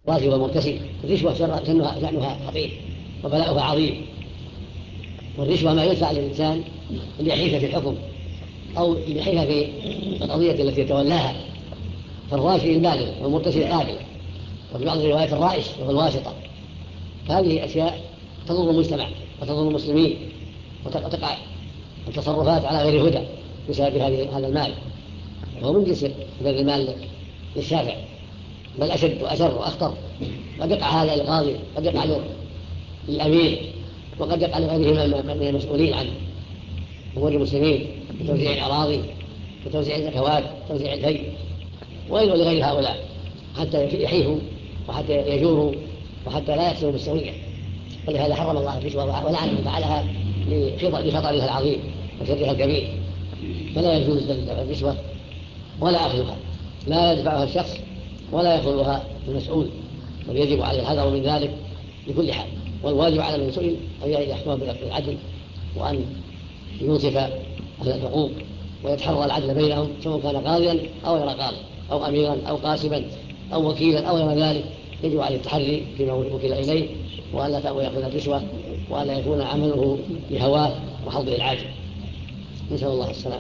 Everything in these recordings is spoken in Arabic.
الراشي والمرتشي. الرشوة شأنها خطير وبلاؤها عظيم. والرشوة ما يدفع للإنسان ليحيف في الحكم أو ليحيف في القضية التي يتولاها، فالراشي البالغ والمرتشي القابل، وفي بعض الروايات الرائش وهو الواسطة. هذه أشياء تضر المجتمع وتضر المسلمين، وتقع التصرفات على غير هدى بسبب هذا المال، وهو من جنس بذل المال للشافع، بل أشد وأشر وأخطر. قد يقع هذا للقاضي، قد يقع للأمير، وقد يقع لغيرهم من المسؤولين عن أمور المسلمين بتوزيع الأراضي وتوزيع الزكوات وتوزيع الفي ولغير هؤلاء، حتى يحيفوا وحتى يجوروا وحتى لا يحصلوا بالسوية. ولهذا حرم الله الرشوة ولعن من فعلها لخطرها العظيم وشرها الكبير. فلا يجوز دفع الرشوة ولا أخذها، لا يدفعها الشخص ولا يأخذها المسؤول، بل يجب عليه الحذر من ذلك بكل حال. والواجب على من سئل أن يحكم بالعدل، وأن ينصف أهل الحقوق ويتحرى العدل بينهم، سواء كان قاضيا أو غير قاضي أو أميرا أو قاسبا أو وكيلا أو غير ذلك. يجب عليه التحري فيما وكل إليه، وأن لا يأخذ الرشوة، وأن لا يكون عمله بهواه وحظه العاجل. نسأل الله السلامة.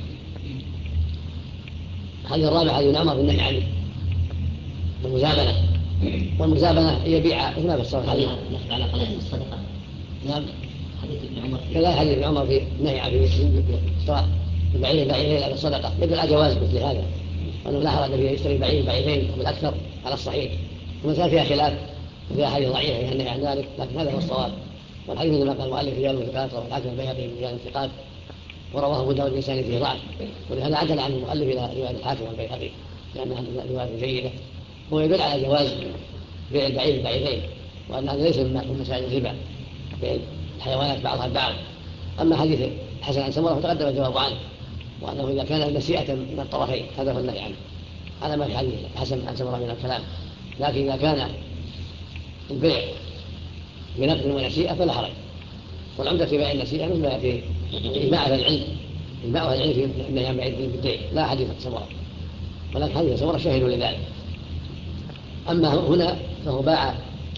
الحديث الرابع حديث عمر في النهي عن المزابنة. والمزابنة هي بيعة مثل ما فسر الحديث على قناة الصدقة. نعم. حديث ابن عمر كذا حديث ابن عمر في النهي عن اشتراء البعير على الصدقة، يدل على جواز مثل هذا، وأنه لا حرج فيه يشتري بعيرين بالأكثر على الصحيح. ومسألة فيها خلاف وفيها حديث ضعيفة فيها النهي عن ذلك، لكن هذا هو الصواب. والحديث مثل ما قال المؤلف رجال الثقات، والحاكم البيهقي رجال الثقات، ورواه أبو داود بلسان فيه ضعف، ولهذا عدل عن المؤلف إلى رواية الحاكم والبيهقي لأنها رواية جيدة. هو يدل على جواز بيع البعير البعيرين، وأن هذا ليس من مسائل الربا، بيع الحيوانات بعضها البعض. أما حديث الحسن عن سمرة فتقدم الجواب عنه، وأنه إذا كان نسيئة من الطرفين هذا هو النهي عنه على ما في حديث الحسن عن سمرة من الكلام. لكن إذا كان البيع بنقد ونسيئة فلا حرج. والعمدة في بيع النسيئة مثل ما يأتي إجماع أهل العلم، إجماع أهل العلم في النهي عن بيع بالدين، لا حديث سمرة، ولكن حديث سمرة شهدوا لذلك. أما هنا فهو باع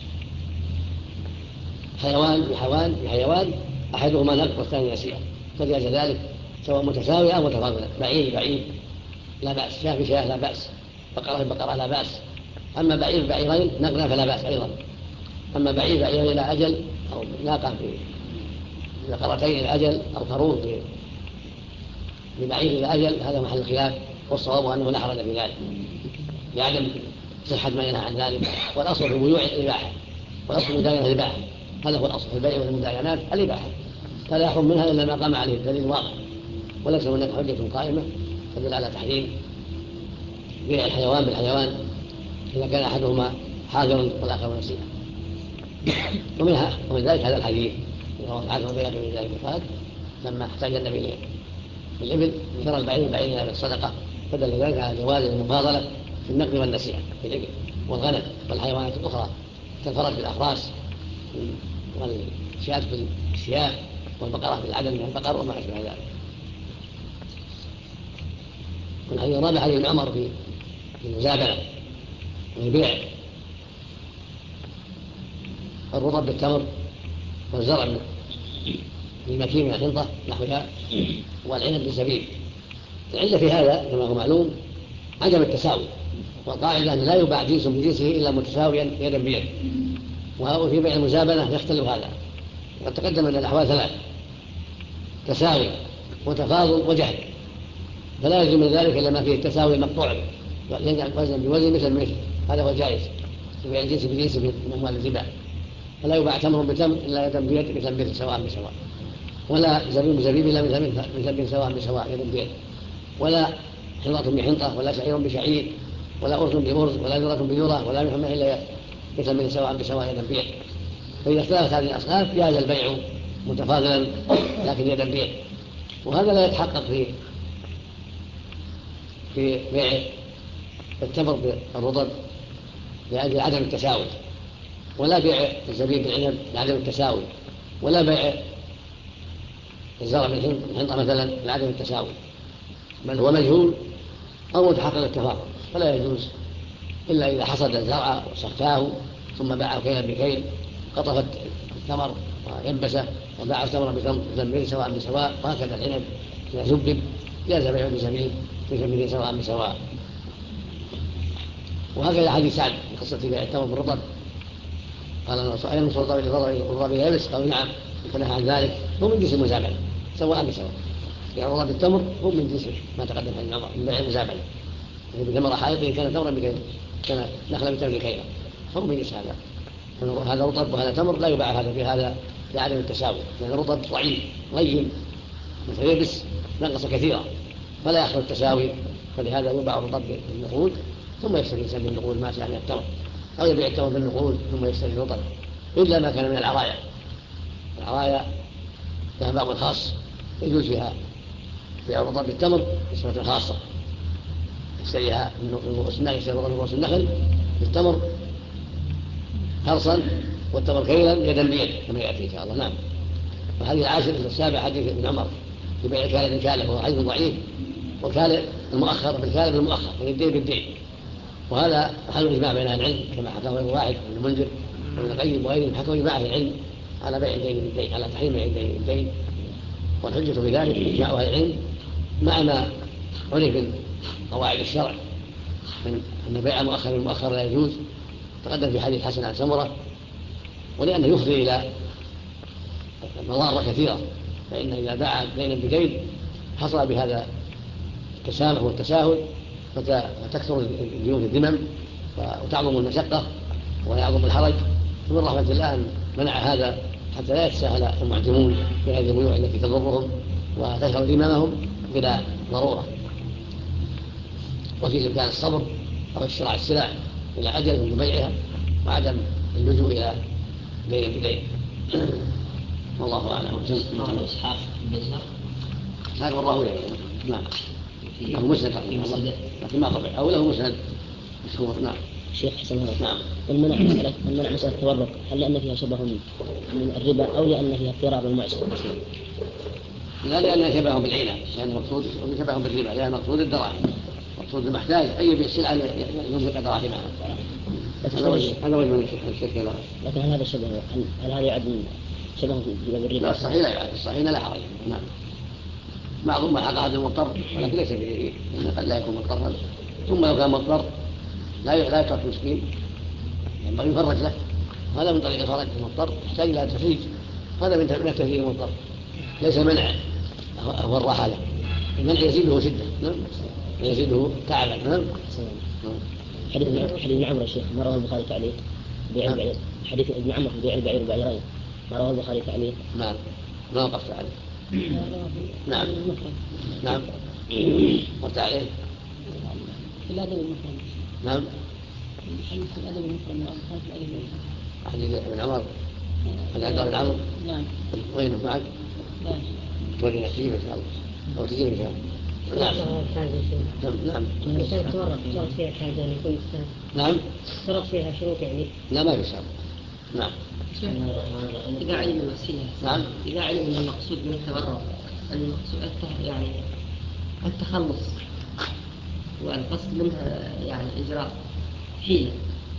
حيوان بحيوان أحدهما نقد والثاني نسيئة، فجاز ذلك سواء متساوية أو متفاضلة. بعير بعير لا بأس، شاة بشاة لا بأس، بقرة بقرة لا بأس. أما بعير بعيرين نقدا فلا بأس أيضا. أما بعير بعيرين إلى أجل، أو ناقة بقرتين إلى أجل، أو خروف ببعير إلى أجل، هذا محل الخلاف، والصواب أنه لا حرج في ذلك لعدم صحة ما ينهى عن ذلك. والأصل في البيوع الإباحة، والأصل المداينة الإباحة، هذا هو الأصل في البيع والمداينات الإباحة، فلا يحرم منها إلا ما قام عليه الدليل واضح، وليس هناك حجة قائمة تدل على تحريم بيع الحيوان بالحيوان إذا كان أحدهما حاضرا والآخر نسيئا. ومن ذلك هذا الحديث رواه الحاكم والبيهقي من ذلك الفاد لما احتاج النبي بالإبل شرى البعير بعيرين بالصدقة، فدل ذلك على جواز المفاضلة في النقد والنسيئة في الإبل والغنم والحيوانات الأخرى كالفرس بالأخراس والشاة بالشياه والبقرة بالعدد من البقر وما أشبه ذلك. والحديث الرابع حديث عمر في المزابنة ويبيع الرطب بالتمر والزرع بالمكين من الحنطة نحوها والعنب بالزبيب. العلة في هذا كما هو معلوم عدم التساوي، والقاعدة أن لا يباع جنس بجنسه إلا متساويا يدا بيد. وفي بيع المزابنة يختلف هذا، وقد تقدم أن الأحوال ثلاث: تساوي وتفاضل وجهل، فلا يلزم من ذلك إلا ما فيه التساوي المقطوع وزن بوزن مثل مثل، هذا هو جائز في بيع الجنس بجنس من أموال الربا. فلا يباع تمر بتمر إلا يدا بيد مثل مثل سواء بسواء، ولا زبيب بزبيب إلا مثل سواء بسواء يدا بيد، ولا حنطة بحنطة، ولا شعير بشعير، ولا أرز بأرز، ولا ذرة بذرة، ولا محمى إلا مثل سواء بسواء يدا بيد. فإذا اختلفت هذه الأصناف جاز البيع متفاضلا لكن يدا بيد. وهذا لا يتحقق في بيع التمر بالرطب لأجل عدم التساوي، ولا بيع الزبيب بالعنب لعدم التساوي، ولا بيع الزرع بالحنطة مثلا لعدم التساوي، بل هو مجهول أو متحقق التفاضل، فلا يجوز إلا إذا حصد الزرع وسقاه ثم باعه كيلا بكيل، قطفت الثمر ويبسه وباع الثمر بذنبين سواء بسواء، وهكذا العنب إذا زبد جاز بيعه بزنبين سواء بسواء. وهكذا حديث سعد قصة بيع التمر بالرطب، قال الرسول أين نصر الرطب يابس؟ قالوا نعم، فنهى عن ذلك. هو من جنس المزابنة سواء بسواء، يعني الرطب بالتمر هو من جنس ما تقدم عن العمر من بيع المزابنة، يعني بثمر حائط كان تمرا بكيل، كان نخلا بتمر كيلا، فهو من جنس هذا. هذا رطب وهذا تمر لا يباع هذا في هذا لعدم التساوي، لأن الرطب ضعيف غيم يبس نقص كثيرا فلا يحصل التساوي، فلهذا يباع الرطب بالنقود ثم يشتري الإنسان بالنقود ما شاء من التمر، أو يبيع التمر بالنقود ثم يشتري الرطب، إلا ما كان من العرايا. العرايا لها باب خاص يجوز فيها بيع الرطب بالتمر بصفة خاصة، يشتريها من رؤوس النخل، يشتري الرطب من رؤوس النخل بالتمر خرصا والتمر كيلا يدا بيد كما يأتي إن شاء الله. نعم. وهذه العاشر السابع حديث ابن عمر يبيع الكالئ بالكالئ، وهو حديث ضعيف، والكالئ المؤخر بالكالئ بالمؤخر، يعني الدين بالدين، وهذا محل الإجماع بين أهل العلم كما حكاه غير واحد من المنذر وابن القيم وغيرهم، حكوا إجماع أهل العلم على بيع الدين بالدين، على تحريم بيع الدين بالدين، والحجة في ذلك إجماع أهل العلم مع ما عرف من قواعد الشرع من أن بيع المؤخر بالمؤخر لا يجوز، تقدم في حديث حسن عن سمرة، ولأنه يفضي إلى مضار كثيرة، فإن إذا باع دينا بدين حصل بهذا التسامح والتساهل، فتكثر الديون الذمم وتعظم المشقة ويعظم الحرج، ومن رحمة الله أن منع هذا حتى لا يتساهل المعتمون في هذه البيوع التي تضرهم وتشغل ذممهم بلا ضرورة، وفي إمكان الصبر أو اشتراء السلع إلى أجل من بيعها وعدم اللجوء إلى دين بدين. والله أعلم. إسحاق المزهر هذا والله يعني نعم له مسند لكن ما طبع أو له مسند مشهور. نعم. شيخ حسن هذا. نعم. المنع مسألة التورق هل لأن فيها شبه من الربا أو لأن فيها اضطرار المعسر؟ لا، لأنها شبه بالعينة، لأن المقصود شبه بالربا، لأن المقصود الدراهم، المقصود المحتاج أي بالسلعة ينفق دراهمها. هذا وجه من الشرك. لكن هل هذا شبه؟ هل هذا يعد شبه بالربا؟ لا، الصحيح لا يعد، الصحيح لا حرج. نعم. معظم ما حق هذا المضطر ولكن ليس به، لأنه قد لا يكون مضطرا، ثم لو كان مضطر لا يترك مسكين، ينبغي يفرج له، هذا من طريق الفرج المضطر يحتاج إلى تفريج، هذا من تفريج المضطر، ليس منع هو الراحة له، المنع يزيده شدة. نعم. يزيده تعبا. نعم. حديث ابن عمر الشيخ ما رواه البخاري تعليق بيع البعير، حديث ابن عمر في بيع البعير والبعيرين ما رواه البخاري تعليق. نعم. ما وقفت عليه. نعم. نعم. وقفت عليه في الأدب المفرد. نعم. حديث الأدب المفرد وأبخاص الأدب المفرد. حديث ابن عمر هل عند ابن عمر؟ نعم. وينه معك؟ لا. تولي نسيب إن شاء الله أو تجيب إن شاء الله. نعم. نعم. شرط فيها حاجة أن يكون إستاذ. نعم. شرط فيها شروط يعني. لا، ما في شرط. نعم. إذا علم الوسيلة. نعم. إذا علم أن المقصود من التبرع المقصود يعني التخلص والقصد منها يعني إجراء حيلة،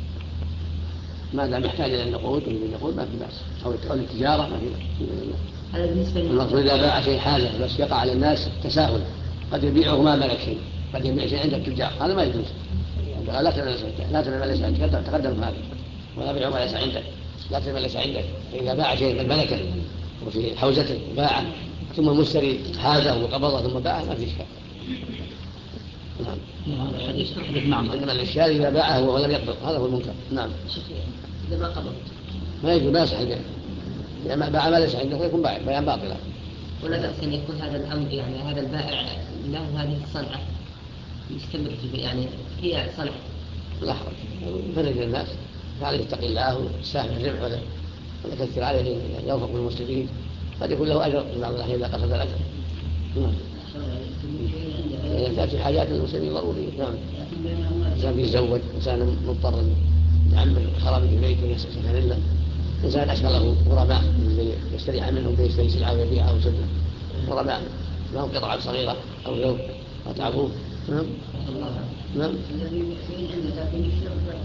ما دام يحتاج إلى النقود ما في بأس، أو التجارة ما في بأس. هذا بالنسبة المقصود إذا باع شيء حاجة بس يقع على الناس تساهل، قد يبيعه ما ملك شيء، قد يبيع شيء عند التجار، هذا ما يجوز. لا تبيع ما ليس عندك، تقدم هذا، ولا بيع ما ليس عندك، لا تبيع ما ليس عندك. فإذا باع شيء من ملكه وفي حوزته باعه ثم المشتري حازه وقبضه ثم باعه ما في إشكال. نعم. حديث معمر. إنما الإشكال إذا باعه ولم يقبض، هذا هو المنكر. نعم. إذا ما قبض ما يجوز، ما يصح البيع، إذا باع ما ليس عنده فيكون بيعا باطلا. ولا بأس أن يكون هذا الأمر يعني هذا البائع له هذه الصنعة يستمر يعني هي صنعة. لا حرج، فرج الناس فعليه يتقي الله ويستاهل الربح ولا يكثر عليه يوفق بالمسلمين، قد يكون له أجر في بعض الأحيان إذا قصد الأجر. نعم. تأتي حاجات المسلمين ضرورية. نعم. إنسان بيتزوج، إنسان مضطر يعمل خراب في بيته يسكن له، إنسان أشغله غرباء يستريح منهم بيشتري سلعة ويبيعها ويسلم، غرباء لهم قطعة صغيرة أو يوم أتعبوه. نعم. نعم. الذي عندك لكن يشترط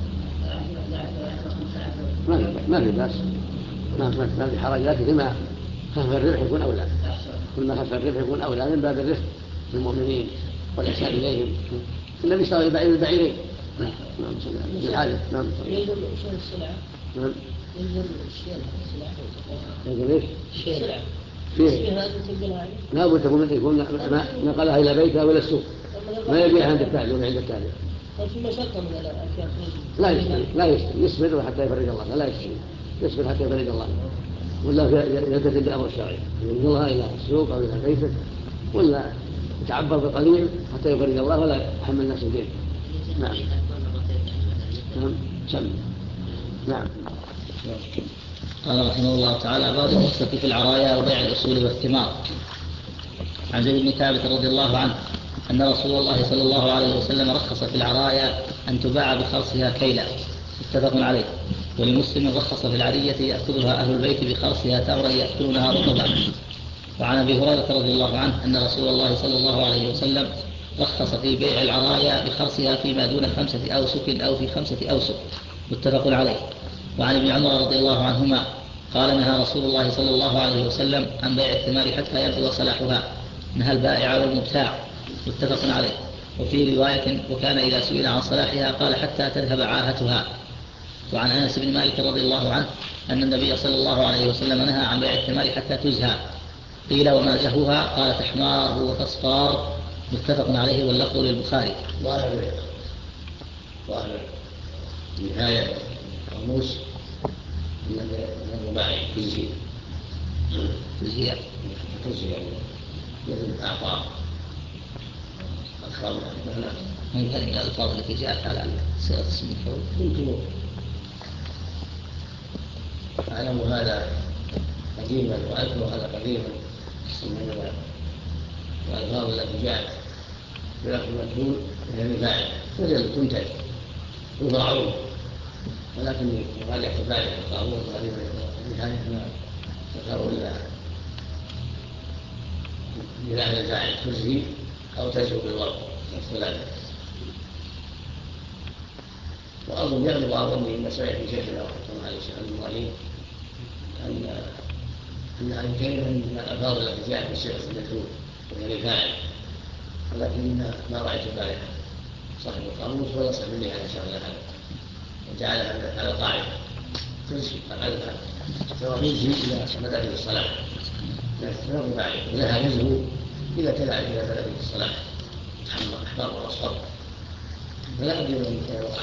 ما في بأس، ما في حرج، لكن كما خف الربح يكون أولى، كل ما خف الربح يكون أولى من باب الرفق بالمؤمنين والإحسان إليهم. النبي اشترى البعير البعيرين. نعم الحاجة. نعم. يلزم شيل السلعة. نعم. يلزم شيل السلعة. يلزم ايش؟ السلعة. فيه. لا بد يكون نقلها إلى بيتها ولا السوق، ما يبيعها عند التاجر ولا عند التاجر. في مشقة من الأشياء. لا يشتري يصبر حتى يفرج الله، لا يشتري يصبر حتى يفرج الله، ولا يلتزم بأمر الشرعي ينقلها إلى السوق أو إلى بيته، ولا يتعبر بقليل حتى يفرج الله ولا يحمل الناس الدين. نعم. سم. نعم. قال رحمه الله تعالى: باب الرخصة في العرايا وبيع الأصول والثمار. عن زيد بن ثابت رضي الله عنه أن رسول الله صلى الله عليه وسلم رخص في العرايا أن تباع بخرصها كيلا، متفق عليه. ولمسلم رخص في العرية يأخذها أهل البيت بخرصها تمرا يأكلونها رطبا. وعن أبي هريرة رضي الله عنه أن رسول الله صلى الله عليه وسلم رخص في بيع العرايا بخرصها فيما دون 5 أوسك أو في 5 أوسك، متفق عليه. وعن ابن عمر رضي الله عنهما قال: نهى رسول الله صلى الله عليه وسلم عن بيع الثمار حتى يبدو صلاحها، نهى البائع والمبتاع، متفق عليه. وفي رواية: وكان إذا سئل عن صلاحها قال: حتى تذهب عاهتها. وعن أنس بن مالك رضي الله عنه أن النبي صلى الله عليه وسلم نهى عن بيع الثمار حتى تزهى. قيل: وما زهوها؟ قال: تحمار وتصفار، متفق عليه، واللفظ للبخاري. ظاهر نهاية قاموس من الرباعي تزهي مثل الأعطاء الخمر. من هذه الألفاظ التي جاءت على صيغة اسم المفعول. يمكن أعلم هذا قديما وأذكر هذا قديما من الألفاظ التي جاءت بلفظ المجهول هي الفاعل مثل تنتج يضاعون، ولكن يقال يحتفال القانون غالبا بنهاية ما ذكروا إلى أهل الفاعل تزهي أو تزهو بالضرب والثلاثة. وأظن يغلب أظني أن سيأتي شيخنا رحمه الله عليه وسلم إبراهيم أن هذه الكلمة من الألفاظ التي جاءت بصيغة المجهول وهي الفاعل، ولكن ما رأيت ذلك صاحب القاموس ولا صاحب النهاية إن شاء الله هذا، وجعلها على قاعدة تزهي فعلها سواء يزهي إلى مدارس الصلاة لها يزهو إذا تدعى إلى مدارس الصلاة أحبار وأصفر، فلا أدري من يوقع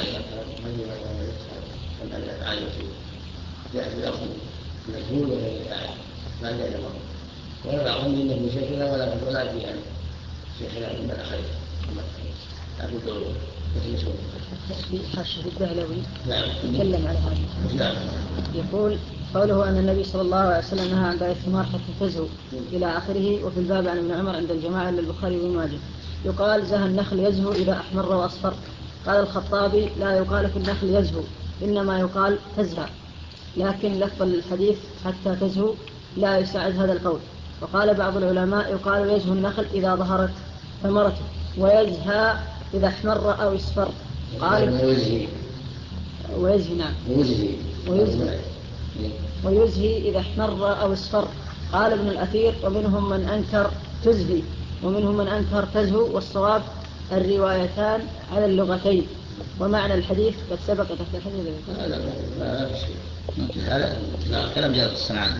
أن الأفعال التي جاءت بلفظ مجهول وهي الفاعل ما جاء إلى الله، ولا أظن أنه من شيخنا ولا في أن شيخنا من الآخرين أبو الدولة في حاشية الدهلوي نعم يتكلم على هذا. نعم. يقول: قوله أن النبي صلى الله عليه وسلم نهى عن بيع الثمار حتى تزهو إلى آخره. وفي الباب عن ابن عمر عند الجماعة للبخاري وابن ماجه. يقال: زهى النخل يزهو إذا أحمر وأصفر. قال الخطابي: لا يقال في النخل يزهو، إنما يقال تزهى، لكن لفظ الحديث حتى تزهو لا يساعد هذا القول. وقال بعض العلماء: يقال يزهو النخل إذا ظهرت ثمرته، ويزهى إذا احمر أو اصفر. قال ويزهي نعم ويزهي إذا احمر أو اصفر. قال ابن الأثير: ومنهم من أنكر تزهي ومنهم من أنكر تزهو، والصواب الروايتان على اللغتين. ومعنى الحديث قد سبق تحت الحديث. هذا كلام جاء في الصنعاني.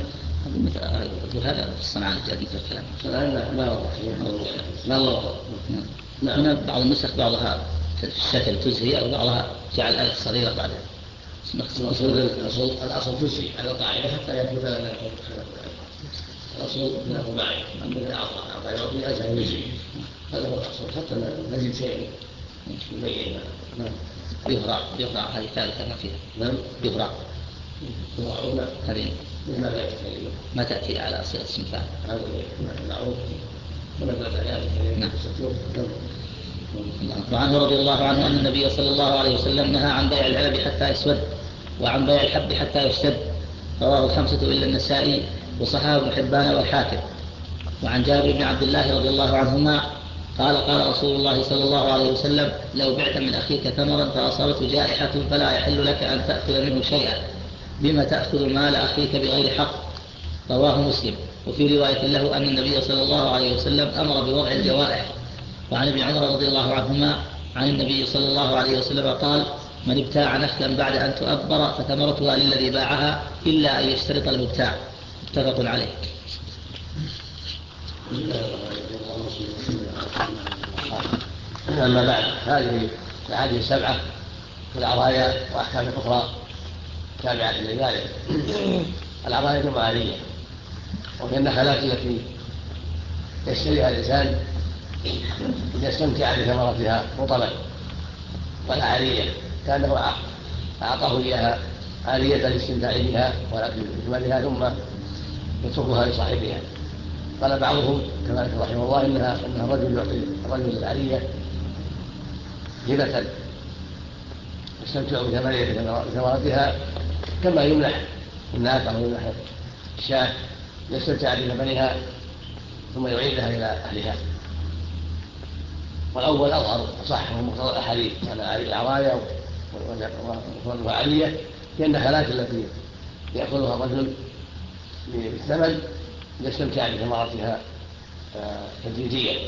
هذا في الصنعاني جاء مثل الكلام. ما الله. هنا بعض النسخ بعضها في الشكل تزهي أو بعضها جعل الآية الصغيرة بعد الأصل تزهي على القاعدة حتى يثبت لنا الأصل من الرباعي من الأعطاء يعطي أزهى يزهي، هذا هو الأصل حتى نجد شيء يبين. يغرع هذه ثالثة ما فيها. نعم يغرع هذه ما تأتي على صيغة اسم فاعل. هذا معروف وعنه رضي الله عنه أن النبي صلى الله عليه وسلم نهى عن بيع العنب حتى يسود وعن بيع الحب حتى يشتد. رواه 5 إلا النسائي وصححه ابن حبان والحاكم. وعن جابر بن عبد الله رضي الله عنهما قال قال رسول الله صلى الله عليه وسلم لو بعت من أخيك ثمرا فأصابته جائحة فلا يحل لك أن تأخذ منه شيئا، بما تأخذ مال أخيك بغير حق. رواه مسلم. وفي رواية له أن النبي صلى الله عليه وسلم أمر بوضع الجوائح. وعن ابن عمر رضي الله عنهما عن النبي صلى الله عليه وسلم قال من ابتاع نخلا بعد أن تؤبر فثمرتها للذي باعها إلا أن يشترط المبتاع. متفق عليه. أما بعد، هذه الأحاديث السبعة في العرايا وأحكام أخرى تابعة لذلك. العرايا جماعية، وهي النخلات التي يشتريها الإنسان ليستمتع بثمرتها رطبا، والعارية كأنه أعطاه إياها عارية للاستمتاع بها ولكن بثمنها ثم يتركها لصاحبها. قال بعضهم كما ذكر رحمه الله إنها الرجل يعطي الرجل العارية هبة يستمتع بثمرتها كما يمنح الناقة أو يمنح الشاة يستمتع بثمنها ثم يعيدها إلى أهلها. والأول أظهر صح ومقتضى الأحاديث على العرايا والعالية هي النخلات التي يأخذها الرجل بالثمن يستمتع بثمرتها تدريجيا.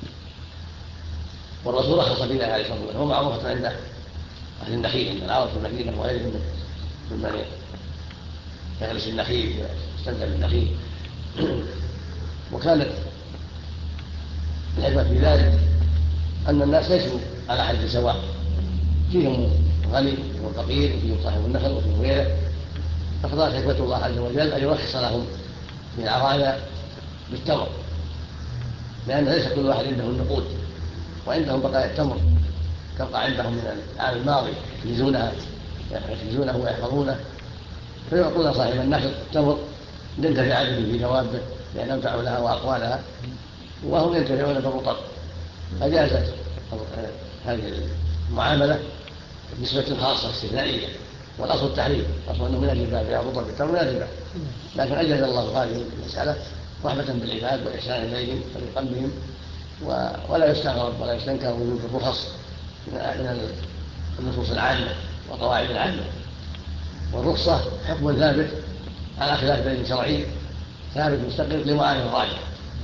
والرسول رخص في ذلك عليه الصلاة والسلام، هو معروفة عند أهل النخيل، عند العرب في المدينة وغيرهم ممن يغرس النخيل يستمتع بالنخيل. وكانت الحكمة في ذلك أن الناس ليسوا على حد سواء، فيهم الغني والفقير وفيهم صاحب النخل وفيهم غيره، فقضت حكمة الله عز وجل أن يرخص لهم في العرايا بالتمر، لأن ليس كل واحد عنده النقود وعندهم بقايا التمر تبقى عندهم من العام الماضي يحفظونه ويحفظونه، فيعطون صاحب النخل التمر ينتفع به في دوابه لأن ينفع لها وأقوالها وهم ينتفعون بالرطب. فجازت هذه المعاملة بنسبة خاصة استثنائية، والأصل التحريم، الأصل أنه من الربا بيع الرطب بالتمر من الربا، لكن أجاز الله هذه المسألة رحمة بالعباد وإحسان إليهم ورفقا بهم، ولا يستغرب ولا يستنكر وجود الرخص من النصوص العامة والقواعد العامة. والرخصة حكم ثابت على خلاف دليل شرعي ثابت مستقر لمعاني الراجح،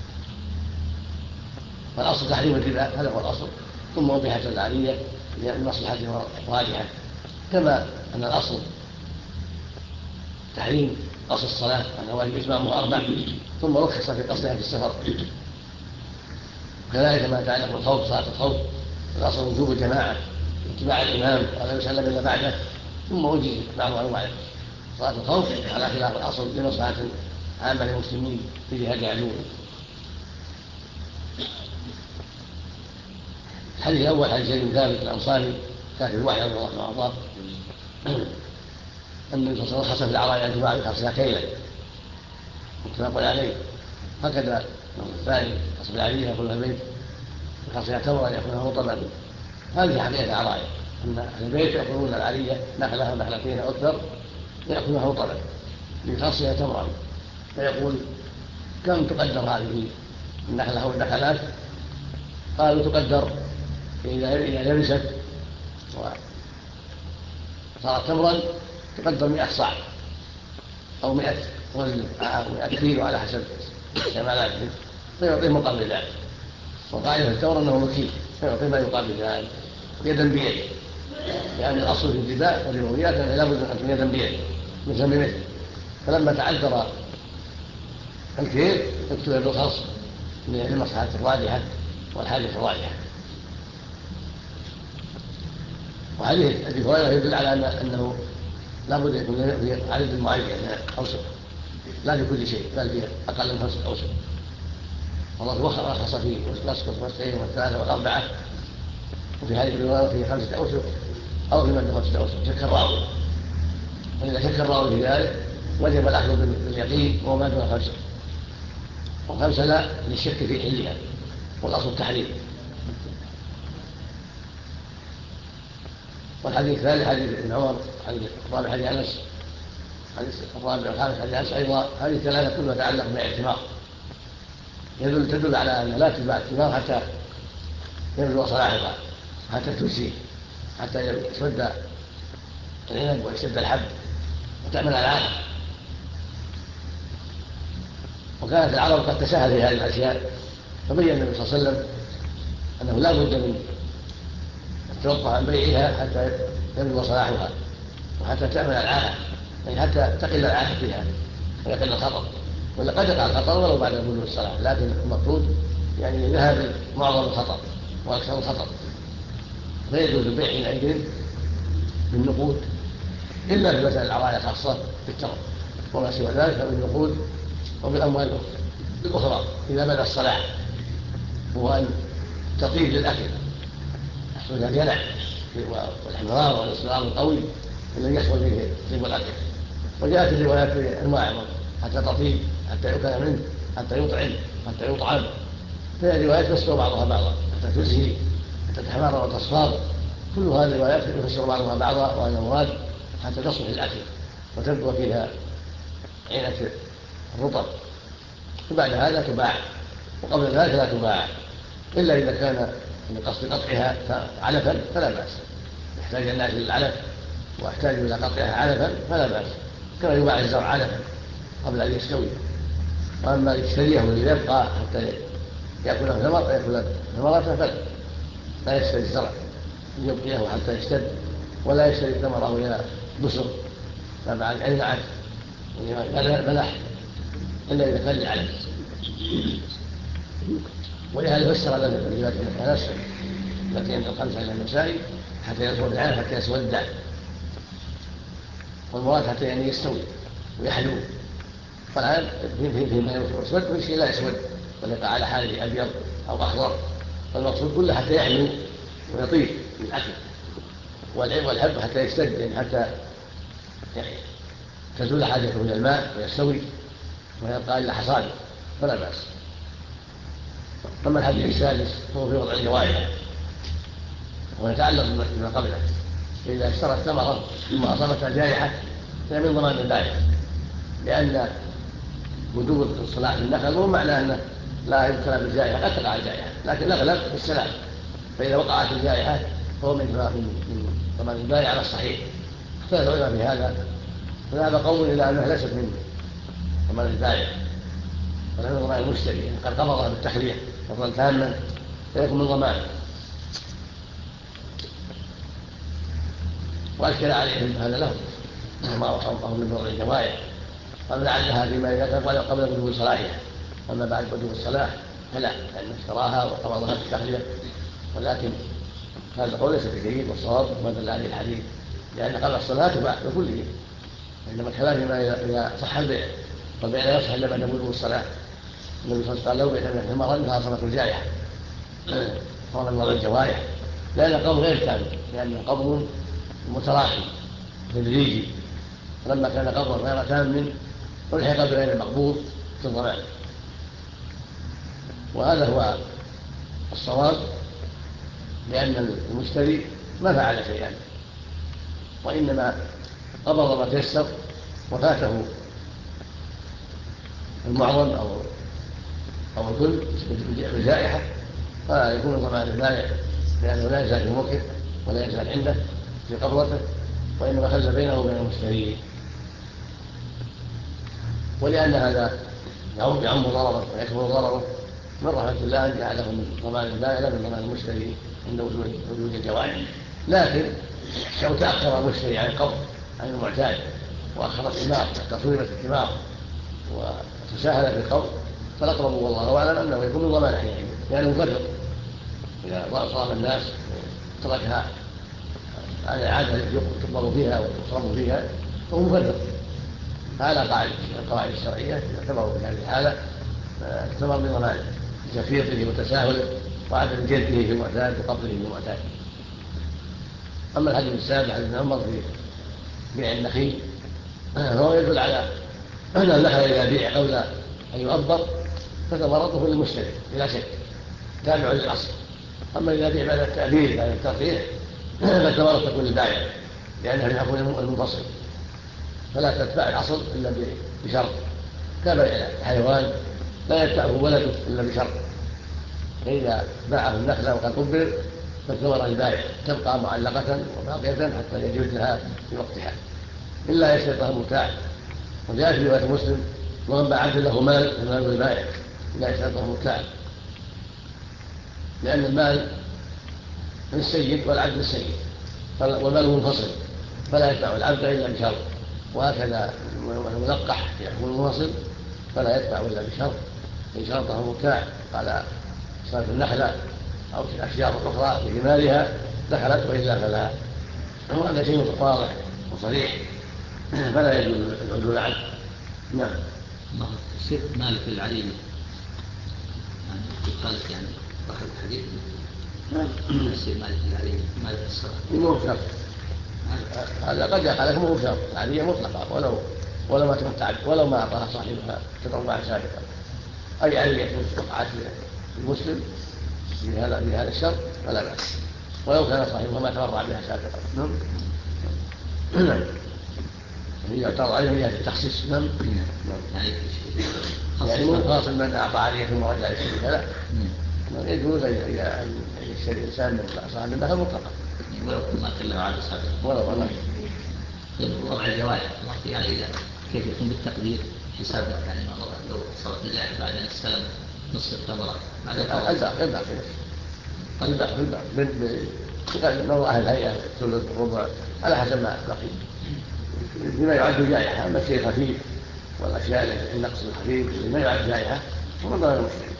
فالأصل تحريم الربا هذا هو الأصل، ثم أبيحت العالية لمصلحة راجحة، كما أن الأصل تحريم قصر الصلاة أنه واجب إتمامه 4 ثم رخص في قصرها في السفر. كذلك ما يتعلق بالخوف صلاة الخوف الأصل وجوب الجماعة اتباع الإمام ولا يسلم إلا بعده، ثم وجد بعض أنواع صلاة الخوف على خلاف الأصل لمصلحة عامة للمسلمين في جهاد عدوهم. الحديث الأول حديث زيد بن ثابت الأنصاري كاتب الوحي رضي الله عنه وأرضاه أن النبي صلى الله عليه وسلم رخص في العرايا أن تباع بخمسها كيلا متفق عليه. هكذا الثاني قصب العالية يأكلها البيت بخمسها تمرا يأكلها رطبا. هذه حقيقة العرايا أن أهل البيت يأكلون العالية نخلة نخلتين أو أكثر يأكلها رطبا بخمسها تمرا. فيقول كم تقدر هذه النخلة أو النخلات؟ قالوا تقدر إذا يبست وصارت تمرا تقدر 100 صاع أو 100 وزن أو 100 كيلو على حسب كمالاتهم، فيعطيه مقابل ذلك. وقاعدة التمر أنه مكيل فيعطيه ما يقابل ذلك يدا بيد، لأن الأصل في الربا والربويات أنه لا بد أن تكون يدا بيد مثل بمثل. فلما تعذر الكيل اكتب الرخص للمصلحة الراجحة والحاجة الراجحة. وحديث أبي هريرة يدل على أنه لا بد يكون في عدد معين أوسط، لا لكل شيء بل في أقل من 5 أوسط. والله رخص فيه نسقط والسعير والثالثة والأربعة، وفي هذه الرواية فيه 5 أوسط أو في مدة 5 أوسط شك الراوي، وإذا شك الراوي في ذلك وجب الأخذ باليقين وما دون 5 و5 لا للشك في حلها، والأصل التحريم. والحديث الثالث حديث ابن عمر، حديث الرابع حديث أنس، حديث الرابع والخامس حديث أنس أيضا. هذه الثلاثة كلها تتعلق بالثمار، تدل على أن لا تتباع الثمار حتى يبدو صلاحها حتى تزهي، حتى يسود العنب ويشتد الحب وتعمل العالم. وكانت العرب قد تساهل في هذه الأشياء، فبين النبي صلى الله عليه وسلم أنه لا بد من التوقف عن بيعها حتى يبدو صلاحها وحتى تعمل العالم، يعني حتى تقل العالم فيها ويقل الخطر. ولا قد يقع الخطر ولو بعد بلوغ الصلاح، لكن المقصود يعني ذهاب معظم الخطر واكثر الخطر، فيجوز البيع حينئذ بالنقود الا في مسائل العرايا خاصه بالتمر، وما سوى ذلك فبالنقود وبالاموال الاخرى اذا بدا الصلاح، هو ان تطيب للاكل يحصل الجنع والاحمرار والاصرار القوي الذي يحصل به طيب الاكل. وجاءت الروايات بانواع حتى تطيب، حتى يؤكل منه، حتى يطعم، حتى يطعم. فهي روايات تفسر بعضها بعضا، حتى تزهي، حتى تحمر وتصفار. كل هذه الروايات يفسر بعضها بعضا، وأن المراد حتى تصلح الأكل وتبدو فيها عينة الرطب، وبعد هذا تباع، وقبل ذلك لا تباع إلا إذا كان من قصد قطعها علفا فلا بأس، يحتاج الناس للعلف واحتاج إلى قطعها علفا فلا بأس، كما يباع الزرع علفا قبل أن يستوي. وأما يشتريه ليبقى حتى يأكل ثمرته فلا يشتري الزرع يبقيه حتى يشتد، ولا يشتري ثمره إلى بسر بعد أن ينعت بلح إلا إذا كان للعلف. ولهذا فسر الروايات الثلاث التي عند الخمسة إلى النسائي حتى يسود العلف حتى يسود، والمراد حتى يعني يستوي ويحلو. فالعلف فيه ما يسود وفي شيء لا يسود ويبقى على حاله أبيض أو أخضر، فالمقصود كله حتى يحلو ويطيب بالأكل. والحب حتى يشتد، يعني حتى يعني تزول حاجته من الماء ويستوي ويبقى إلا حصاده فلا بأس. أما الحديث السادس هو في وضع الجوارح ويتعلق بما قبله، إذا اشترى الثمرة ثم أصابتها جائحة فهي من ضمان البائع، لأن وجود الصلاح للنخل مو معناه أنه لا يبتلى بالجائحة، قد تقع الجائحة لكن الأغلب بالسلام، فإذا وقعت الجائحة فهو من ضمان البائع على الصحيح. اختلف العلماء في هذا، فذهب قوم إلى أنها ليست من ضمان البائع ولا من ضمان المشتري، يعني قد قبضها بالتخلية قبضا تاما فيكون من ضمانه. وأشكل عليهم هذا لهم أو من وضع الجوائح، قال لعلها فيما إذا كان قبل بدو صلاحها، أما بعد بدو الصلاح فلا، لأنه اشتراها وقبضها بالتخلية. ولكن هذا القول ليس بجيد والصواب ما دل عليه الحديث، لأن قبل الصلاة تباع بكله، إنما الكلام فيما إذا صح البيع، والبيع لا يصح إلا بعد بدو الصلاة. النبي صلى الله عليه وسلم قال لو بعت من ثمرا فأصابته الجائحة فهو من وضع الجوارح، لأن القبض غير كامل، لأنه قبض متراخي تدريجي، فلما كان قبضا غير تام ألحق بغير المقبوض في الضمان. وهذا هو الصواب، لأن المشتري ما فعل شيئا، وإنما قبض ما تيسر وفاته المعظم أو الكل بالجائحة، فلا يكون ضمان البائع، لأنه لا يزال في ملكه ولا يزال عنده في قبضته، وإنما خلى بينه وبين المشتري. ولأن هذا يعم ضرره ويكبر ضرره، من رحمة الله أن جعله من ضمان البائع لا من ضمان المشتري عند وجود الجوائح. لكن لو تأخر المشتري عن القبض عن المعتاد وأخر الثمار حتى صرفت الثمار وتساهل في القبض، فالأقرب والله أعلم أنه يكون من ضمان حينئذ، لأنه مفرط إذا صام الناس تركها على العادة التي تقبض فيها وتصرف فيها فهو مفرط. هذا القواعد الشرعية يعتبر في هذه الحالة يعتبر بضمانه بتفريطه وتساهله وعدم جلده في المعتاد وقبضه في المعتاد. أما الحديث السابع حديث ابن عمر في بيع النخيل فهو يدل على أن النخل إذا بيع قبل أن يؤبر فثمرته للمشتري بلا شك تابع للأصل. أما إذا بيع بعد التأبير بعد الترقيع فالثمرة تكون للبائع، لأنها من حكم المنفصل، فلا تتبع الأصل إلا بشرط، كبيع الحيوان لا يتبعه ولده إلا بشرط، فإذا باعه النخلة وقد قبل فالثمرة البائع تبقى معلقة وباقية حتى يجوز لها في وقتها إلا يشترطها المبتاع. وجاء في رواية مسلم ومن باع عبد له مال فمال البائع لا يشترطه المبتاع، لأن المال للسيد والعبد للسيد والمال منفصل فلا يتبع العبد إلا بشرط، وهكذا الملقح يكون منفصل فلا يتبع إلا بشرط إن شرطه المبتاع قال صارت النخلة أو الأشجار الأخرى بجمالها دخلت وإلا فلا. وهذا شيء واضح وصريح فلا يجوز العدول عنه. نعم. الشيخ مالك العليمي يعني يخالف يعني صاحب الحديث الشيخ مالك العليمي مالك الصلاة مو شرط هذا قد يقال مو شرط العلية مطلقة ولو ما أعطاها صاحبها تطوعا سابقا أي علية وقعت المسلم بهذا الشرط فلا بأس ولو كان صاحبها ما تبرع بها سابقا. نعم. هي اعترض عليه من جهة التخصيص. نعم. يعني فاصل من أعطى عليه ثم رجع يشتري لا يجوز أن يشتري الإنسان من صاحب النخل مطلقا ولو ما كلها على سابقا ولو وضع الجوائح يعني إذا كيف يكون بالتقدير حساب يعني لو صارت الجائحة بعد أن استلم نصف الثمرة الباقي نوع الهيئة ثلث ربع على حسب ما بقي بما يعد جائحة أما الشيء خفيف والأشياء النقص الخفيف بما يعد جائحة ومن ضمن المسلم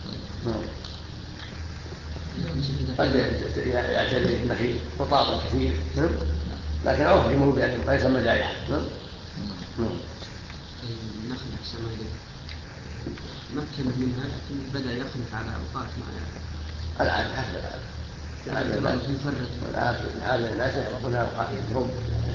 قد يعتري النخيل وطاط كثير لكن أوهمه بأن ما يسمى جائحة. النخل أحسن مكن منها لكن بدأ يخلف على أوقات معينة العادة حسب العادة الناس يحرقونها أوقات هم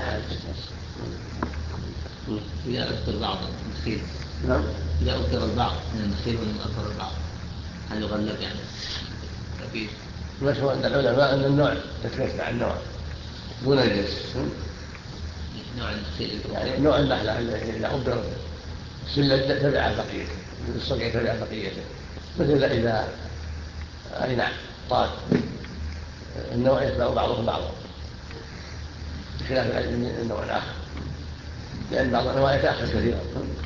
إذا أكثر بعض النخيل. نعم. إذا أكثر البعض من النخيل ومن أكثر البعض هل يغلب يعني كبير؟ المشهور عند العلماء أن النوع يتبع النوع دون الجنس. نوع النخيل يعني نوع النخلة إذا أبدر سلة تبع البقية الصقع تبع بقيته مثل إذا أي نعم طال النوع يتبع بعضهم بعضا بخلاف النوع الآخر لأن بعض الأنواع يتأخر كثيرا.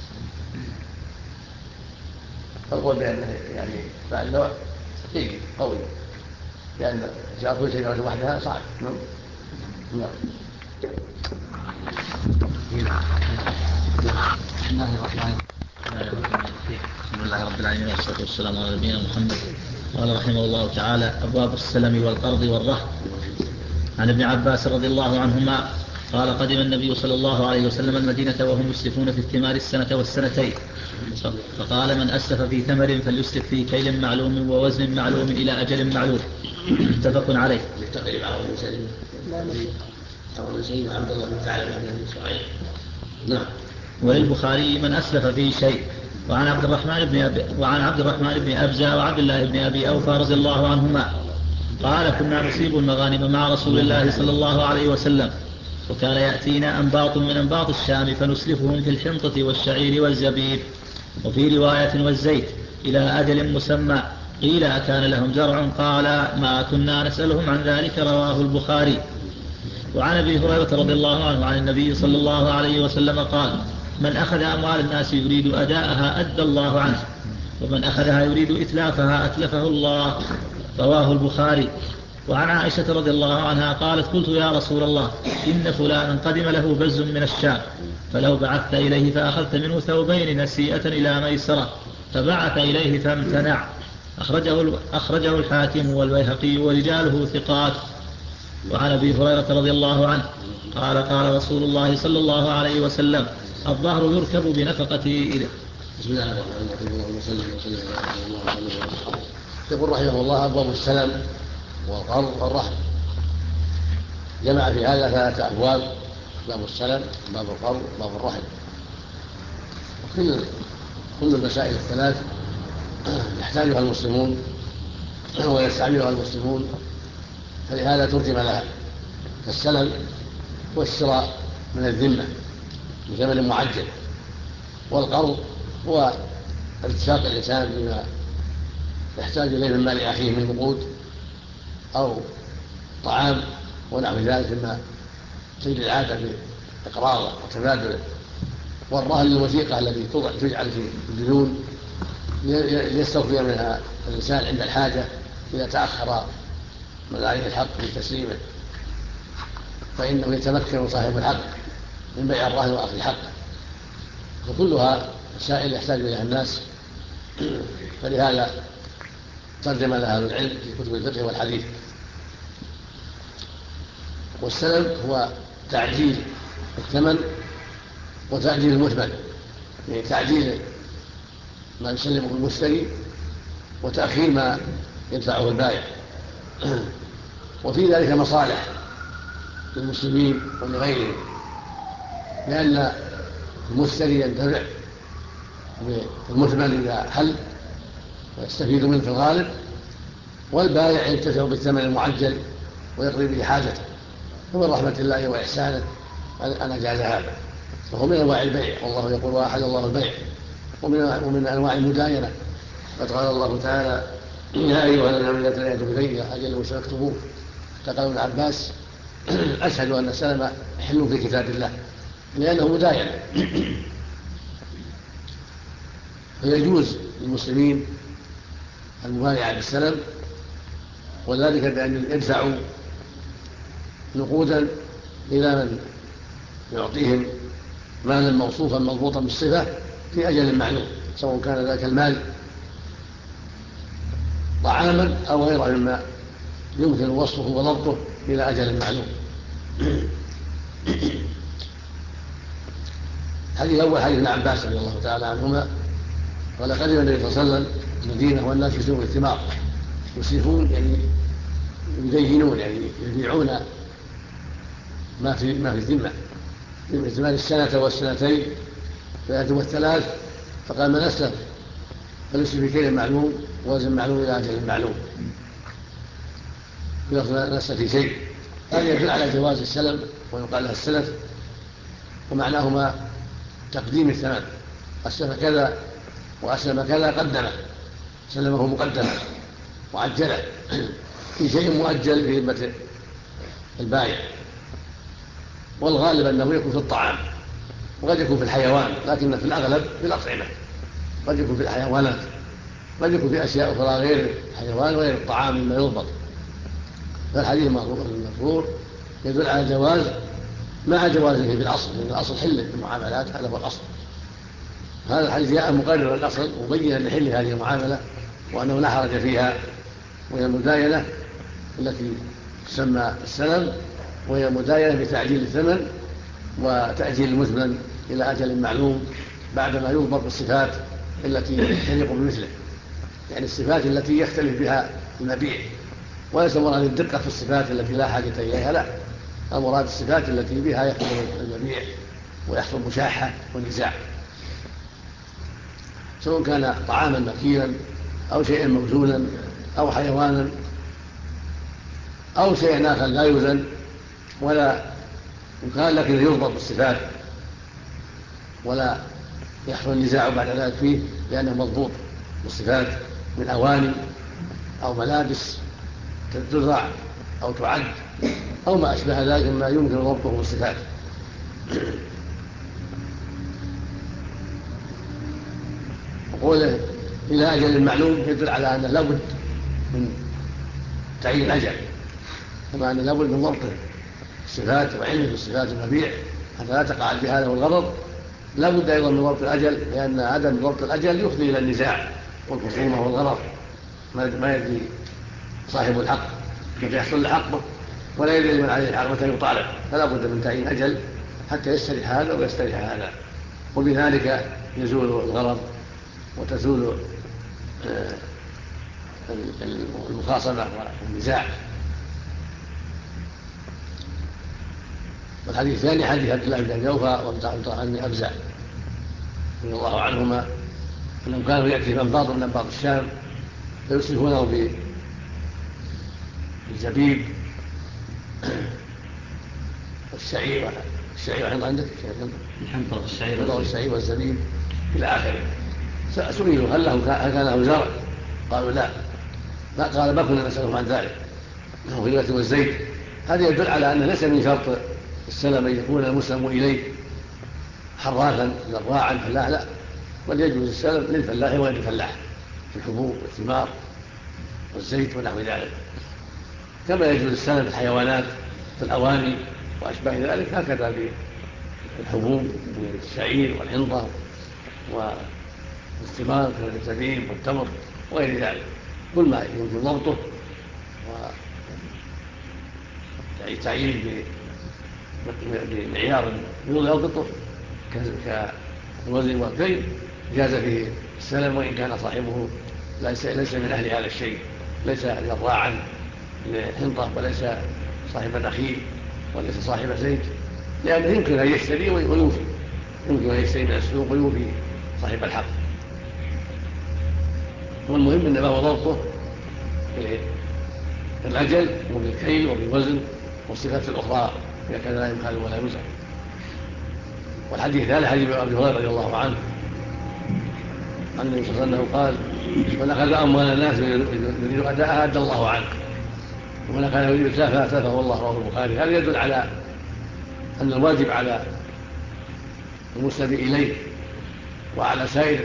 فالقول بأنه يعني مع النوع حقيقي قوي لأن إجراء كل شجرة وحدها صعب. نعم. بسم الله الرحمن الرحيم. الحمد لله رب العالمين والصلاة والسلام على نبينا محمد. قال رحمه الله تعالى: أبواب السلم والقرض والرهن. عن ابن عباس رضي الله عنهما قال: قدم النبي صلى الله عليه وسلم المدينة وهم يسلفون في الثمار السنة والسنتين، فقال: من أسلف في ثمر فليسلف في كيل معلوم ووزن معلوم إلى أجل معلوم. متفق عليه. بالتقريب على سيدنا عبد الله بن ثعلبة بن سعيد. نعم. وللبخاري: من أسلف في شيء. وعن عبد الرحمن بن أبزة وعبد الله بن أبي أوفى رضي الله عنهما قال: كنا نصيب المغانم مع رسول الله صلى الله عليه وسلم، وكان يأتينا أنباط من أنباط الشام فنسلفهم في الحنطة والشعير والزبيب، وفي رواية والزيت، إلى أجل مسمى. قيل: أكان لهم زرع؟ قال: ما كنا نسألهم عن ذلك. رواه البخاري. وعن أبي هريرة رضي الله عنه عن النبي صلى الله عليه وسلم قال: من أخذ أموال الناس يريد أداءها أدى الله عنه، ومن أخذها يريد إتلافها أتلفه الله. رواه البخاري. وعن عائشة رضي الله عنها قالت: قلت يا رسول الله، إن فلانا قدم له بز من الشام، فلو بعثت إليه فأخذت منه ثوبين نسيئة إلى ميسرة، فبعث إليه فامتنع. أخرجه الحاكم والبيهقي ورجاله ثقات. وعن أبي هريرة رضي الله عنه قال: قال رسول الله صلى الله عليه وسلم: الظهر يركب بنفقته إليه. بسم الله الرحمن الرحيم. اللهم صل وسلم على الله عليه وسلم. يقول رحمه الله: أبواب السلم والقرض والرهن. جمع في هذا 3 أبواب: باب السلم، باب القرض، باب الرهن. كل المسائل ال3 يحتاجها المسلمون ويستعملها المسلمون، فلهذا ترجم لها. فالسلم هو الشراء من الذمة بثمن معجل، والقرض هو اتفاق الإنسان بما يحتاج إليه من مال أخيه من نقود أو طعام ونحو ذلك مما تجري العادة بإقراضه وتبادله، والرهن الوثيقة التي تجعل في الديون ليستوفي منها الإنسان عند الحاجة إذا تأخر من عليه الحق في تسليمه، فإنه يتمكن صاحب الحق من بيع الرهن وأخذ الحق. وكلها مسائل يحتاج إليها الناس، فلهذا ترجم لها أهل العلم في كتب الفقه والحديث. والسلم هو تعجيل الثمن وتعجيل المثمن، يعني تعجيل ما يسلمه المشتري وتأخير ما يدفعه البائع. وفي ذلك مصالح للمسلمين ولغيرهم، لأن المشتري ينتفع بالمثمن إذا حل ويستفيد منه في الغالب، والبائع ينتفع بالثمن المعجل ويقضي به حاجته. ومن رحمة الله وإحسانه أن أجاز هذا، وهو من أنواع البيع، والله يقول وأحل الله البيع. ومن أنواع المداينة قد قال الله تعالى يا أيها الذين لا تناجوا ببيع أجل وسيكتبوه. قال ابن عباس أشهد أن السلم حل في كتاب الله، لأنه مداينة. فيجوز للمسلمين المبايعة بالسلم، وذلك بأن يدفعوا نقودا إلى من يعطيهم مالا موصوفا مضبوطا بالصفة في أجل معلوم، سواء كان ذاك المال طعاما أو غيره مما يمكن وصفه وضبطه إلى أجل معلوم. حديث أول حديث ابن عباس رضي الله تعالى عنهما قال قدم النبي صلى الله عليه وسلم المدينة والناس يسلمون الثمار، يسلفون يعني يدينون، يعني يبيعون ما في الذمة باعتبار السنة والسنتين والثلاث. فقال من أسلم فليسلف بكيل معلوم ووزن معلوم إلى أجل معلوم، نسل في شيء. هذا يدل على جواز السلم، ويقال لها السلف، ومعناهما تقديم الثمن، أسلم كذا وأسلم كذا قدمه، سلمه مقدمه وعجله في شيء مؤجل في ذمة البائع. والغالب أنه يكون في الطعام، وقد يكون في الحيوان، لكن في الأغلب في الأطعمة. قد يكون في الحيوانات، قد يكون في أشياء أخرى غير الحيوان وغير الطعام مما يضبط. فالحديث المذكور يدل على جواز مع جوازه في الأصل، لأن الأصل حل المعاملات، هذا هو الأصل. هذا الحديث جاء مقرر الأصل مبينا لحل هذه المعاملة وأنه لا حرج فيها، وهي المداينة التي تسمى السلم، وهي مداينة بتعجيل الثمن وتأجيل المثمن إلى أجل معلوم بعدما يضبط بالصفات التي تليق بمثله، يعني الصفات التي يختلف بها المبيع. وليس مراد الدقة في الصفات التي لا حاجة إليها، لا، المراد الصفات التي بها يحصل المبيع ويحصل مشاحة ونزاع، سواء كان طعاما مكيلا أو شيئا موزونا أو حيوانا أو شيئا آخر لا يوزن ولا يقال، لكن يضبط بالصفات ولا يحصل النزاع بعد ذلك فيه، لأنه مضبوط بالصفات من أواني أو ملابس تزرع أو تعد أو ما أشبه ذلك مما يمكن ضبطه بالصفات. وقوله إلى أجل معلوم يدل على أن لابد من تعيين الأجل، كما أن لابد من ضبط الصفات وعلم الصفات المبيع حتى لا تقع بهذا الغرض. لابد أيضا من ضبط الأجل، لأن عدم ضبط الأجل يفضي إلى النزاع والخصومة والغرض، ما يدري صاحب الحق متى يحصل له حقه، ولا يدري من عليه الحق متى يطالب. فلا بد من تعيين أجل حتى يستريح هذا ويستريح هذا، وبذلك يزول الغرض وتزول المخاصمة والنزاع. والحديث الثاني حديث عبد الله بن جوفى وابن عني أبزع رضي الله عنهما أنهم كانوا يأتي أنباط من أنباط الشام فيصرفونه بالزبيب والشعير عندك الحنطة والشعير والزبيب إلى آخره. سئلوا هل كان له زرع؟ قالوا لا، قال ما كنا نسأله عن ذلك أنه في الغلة والزيت. هذا يدل على أن ليس من شرط السلم أن يكون المسلم إليه حراثا زراعا فلاح، لا، بل يجوز السلم للفلاح وغير الفلاح في الحبوب والثمار والزيت ونحو ذلك، كما يجوز السلم في الحيوانات في الأواني وأشباه ذلك، هكذا في الحبوب والشعير والحنطة والثمار كالزبيب والتمر وغير ذلك، كل ما يمكن ضبطه وتعيين بمعيار يضبطه كالوزن والكيل جاز فيه السلم، وإن كان صاحبه ليس من أهل هذا الشيء، ليس زراعا لحنطة وليس صاحب نخيل وليس صاحب زيت، لأنه يمكن أن يشتري ويوفي، يمكن أن يشتري من السوق ويوفي صاحب الحق. والمهم إنما هو ضبطه بالأجل وبالكيل وبالوزن والصفات الأخرى إذا كان لا يخالف ولا يوزن. والحديث الثالث حديث أبي هريرة رضي الله عنه عن النبي صلى الله عليه وسلم قال: من أخذ أموال الناس يريد أداءها أدى الله عنه، ومن أخذ يريد إتلافها أتلفه الله. رواه البخاري. هذا يدل على أن الواجب على المسند إليه وعلى سائر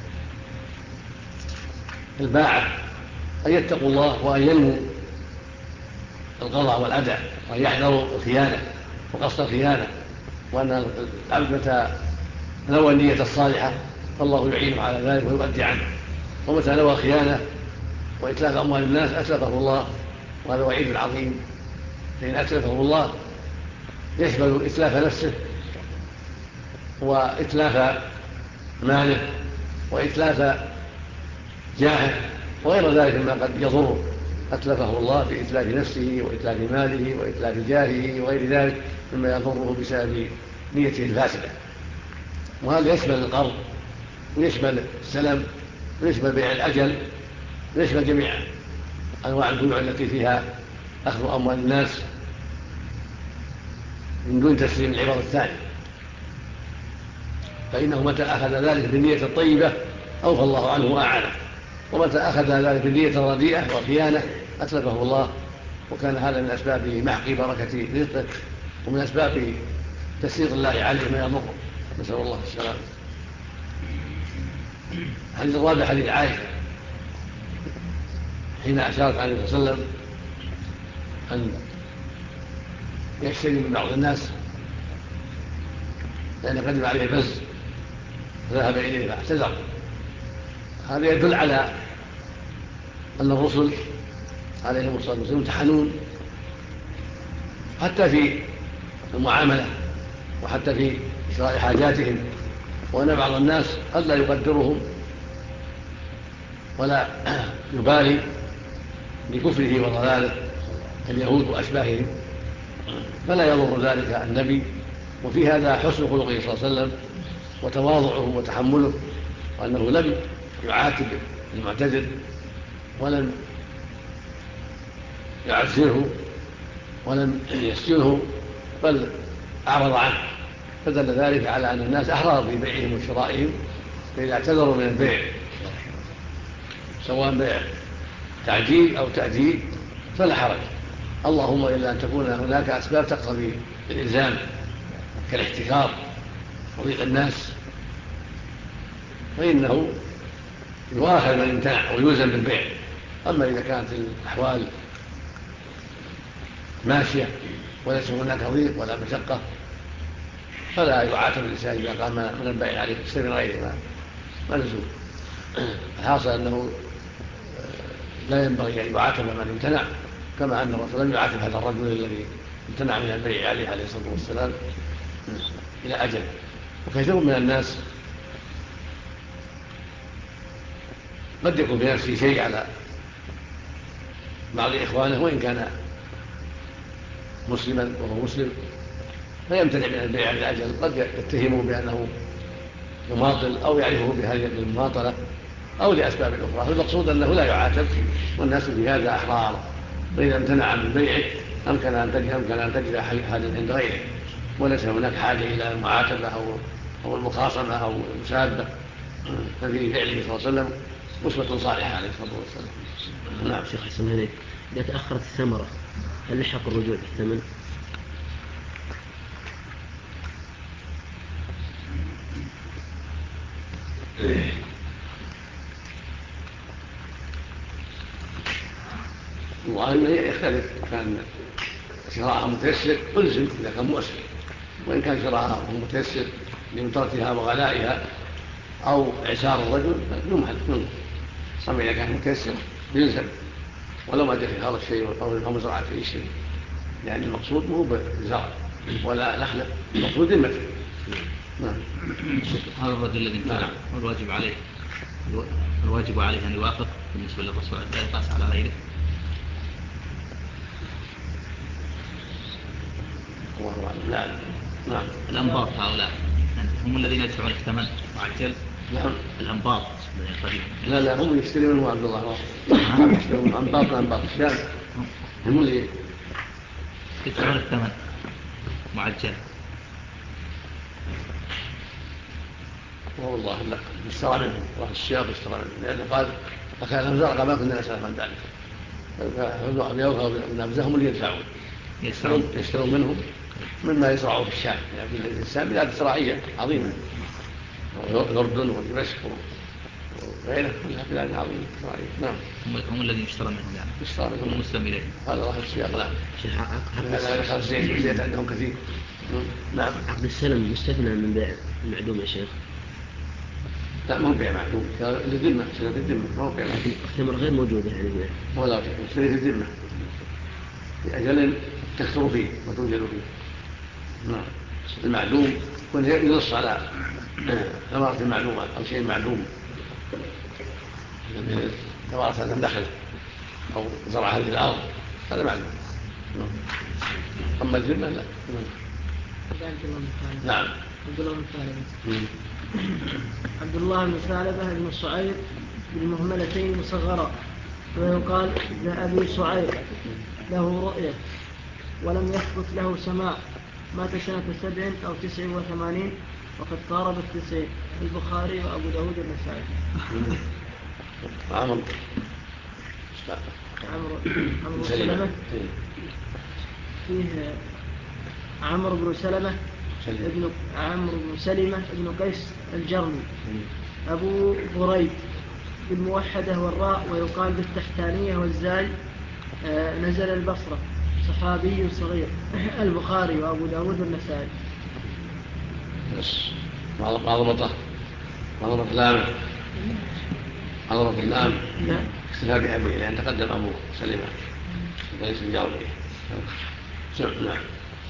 الباعة أن يتقوا الله وأن ينموا القضاء والأداء، وأن يحذروا الخيانة وقصد الخيانة، وأن العبد متى نوى النية الصالحة فالله يعينه على ذلك ويؤدي عنه، ومتى نوى خيانة وإتلاف أموال الناس أتلفه الله، وهذا وعيد عظيم، فإن أتلفه الله يشمل إتلاف نفسه وإتلاف ماله وإتلاف جاهه وغير ذلك مما قد يضره، أتلفه الله بإتلاف نفسه وإتلاف ماله وإتلاف جاهه وغير ذلك مما يضره بسبب نيته الفاسدة. وهذا يشمل القرض ويشمل السلم ويشمل بيع الأجل ويشمل جميع أنواع البيوع التي فيها أخذ أموال الناس من دون تسليم العوض الثاني، فإنه متى أخذ ذلك بالنية الطيبة أوفى الله عنه وأعانه، ومتى أخذ ذلك بالنية الرديئة والخيانة أتلفه الله، وكان هذا من أسباب محق بركة رزقه ومن أسباب تسليط الله عليه ما يضره، نسأل الله السلامة. الحديث الرابع حديث عائشة حين أشارت عليه الصلاة والسلام أن يشتري من بعض الناس لأن قدم عليه بز فذهب إليه فاعتذر. هذا يدل على أن الرسل عليهم الصلاة والسلام يمتحنون حتى في المعاملة وحتى في شراء حاجاتهم، وأن بعض الناس قد لا يقدرهم ولا يبالي بكفره وضلاله اليهود وأشباههم، فلا يضر ذلك النبي. وفي هذا حسن خلقه صلى الله عليه وسلم وتواضعه وتحمله، وأنه لم يعاتب المعتذر ولم يعزره ولم يسجنه بل أعرض عنه، فدل ذلك على أن الناس أحرار في بيعهم وشرائهم، فإذا اعتذروا من البيع سواء بيع تعجيل أو تأجيل فلا حرج، اللهم إلا أن تكون هناك أسباب تقتضي الإلزام كالاحتكار وضيق الناس، فإنه يؤاخذ من امتنع ويلزم بالبيع. أما إذا كانت الأحوال ماشية وليس هناك ضيق ولا مشقة فلا يعاتب الإنسان إذا قام من البيع عليه السر غيره ما لزوم. الحاصل أنه لا ينبغي أن يعاتب من امتنع، كما أن الرسول لم يعاتب هذا الرجل الذي امتنع من البيع عليه الصلاة والسلام إلى أجل. وكثير من الناس قد يكون بنفسه شيء على بعض إخوانه وإن كان مسلما وهو مسلم فيمتنع من البيع لأجل قد يتهمه بأنه يماطل أو يعرفه بهذه المماطلة أو لأسباب أخرى، فالمقصود أنه لا يعاتب والناس في هذا أحرار، فإذا امتنع من بيعه أمكن أن تجد حاجة عند غيره وليس هناك حاجة إلى المعاتبة أو المخاصمة أو المسابة. ففي فعله صلى الله عليه وسلم أسوة صالحة عليه الصلاة والسلام. نعم. شيخ حسن عليك، إذا تأخرت الثمرة هل لحق الرجوع في الثمن؟ وأنه يختلف، كان شراءها متيسر ألزم إذا كان مؤسر، وإن كان شراءها متيسر لمترتها وغلائها أو إعسار الرجل يمحل منه. أما إذا كان متيسر يلزم ولو ما جاء في هذا الشيء أو مزرعة في شيء، يعني المقصود مو بالزرع ولا نخلة، المقصود ذمته. هذا الرجل الذي امتنع الواجب عليه أن يوافق بالنسبة للرسول لا يقاس على غيره. الله أعلم. نعم. الأنباط هؤلاء هم الذين يدفعون الثمن معجل. نعم. الأنباط لا هم يشتري منه عبد الله يشترون أنباط الشام، هم اللي يدفعون الثمن معجل. والله لا اشترى منهم راح الشياط اشترى منهم، لأنه قال فكان الزرق ما كنا نسأل عن ذلك، فالأبيض والنبزة هم اللي يشترون منهم مما يزرعوا في الشام، يعني الشام بلاد زراعية عظيمة، الأردن ودمشق وغيرها كلها بلاد عظيمة زراعية. نعم. هم الذين يشترون منهم يعني يشترى منهم المسلم إليه. هذا راح السياق. نعم. هذا خمس زيت عندهم كثير. نعم. عقد السلم مستثنى من بيع المعدوم يا شيخ؟ لا ما هو بيع معدوم، للذمة، شريط الذمة ما هو بيع معدوم. الثمر غير موجودة يعني ولا شريط الذمة لأجل تكثر فيه وتوجد فيه. نعم. المعدوم يكون ينص على ثمرة المعلومة أو شيء معلوم، ثمرة هذا النخل أو زرع هذه الأرض، هذا معلوم. أما الذمة لا. نعم. عبد الله بن ثعلبة بن صعيب بالمهملتين مصغرا، ويقال لأبي صعيب له رؤية ولم يثبت له سماع، مات سنة 7 أو 89 وقد قارب 90. البخاري وأبو داود النسائي. عمرو سلمة فيه عمرو بن سلمة ابن قيس الجرمي، أبو بريد بالموحدة والراء ويقال بالتحتانية والزاي، نزل البصرة، صحابي صغير. البخاري وأبو داود والنسائي. عظمة الإمام اكتفى بأبيه لأن تقدم أبو سلمة قيس الجرمي. نعم.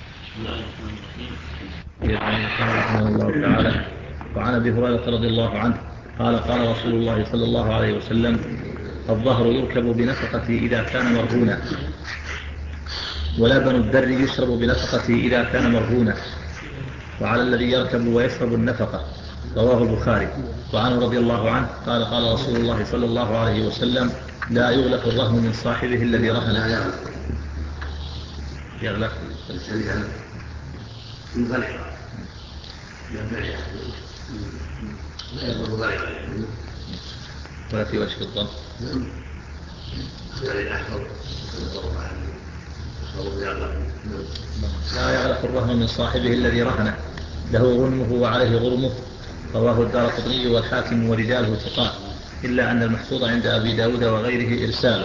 رحمه الله تعالى. وعن ابي هريره رضي الله عنه قال قال رسول الله صلى الله عليه وسلم: الظهر يركب بنفقته اذا كان مرهونا، ولبن الدر يشرب بنفقته اذا كان مرهونا، وعلى الذي يركب ويشرب النفقه. رواه البخاري. وعنه رضي الله عنه قال قال رسول الله صلى الله عليه وسلم: لا يغلق الرهن من صاحبه الذي رهنه. يغلق ولا في وجه الضم. لا يغلق الرهن من صاحبه الذي رهنه، له غنمه وعليه غرمه. رواه الدارقطني والحاكم ورجاله ثقات، إلا أن المحفوظ عند أبي داود وغيره إرساله.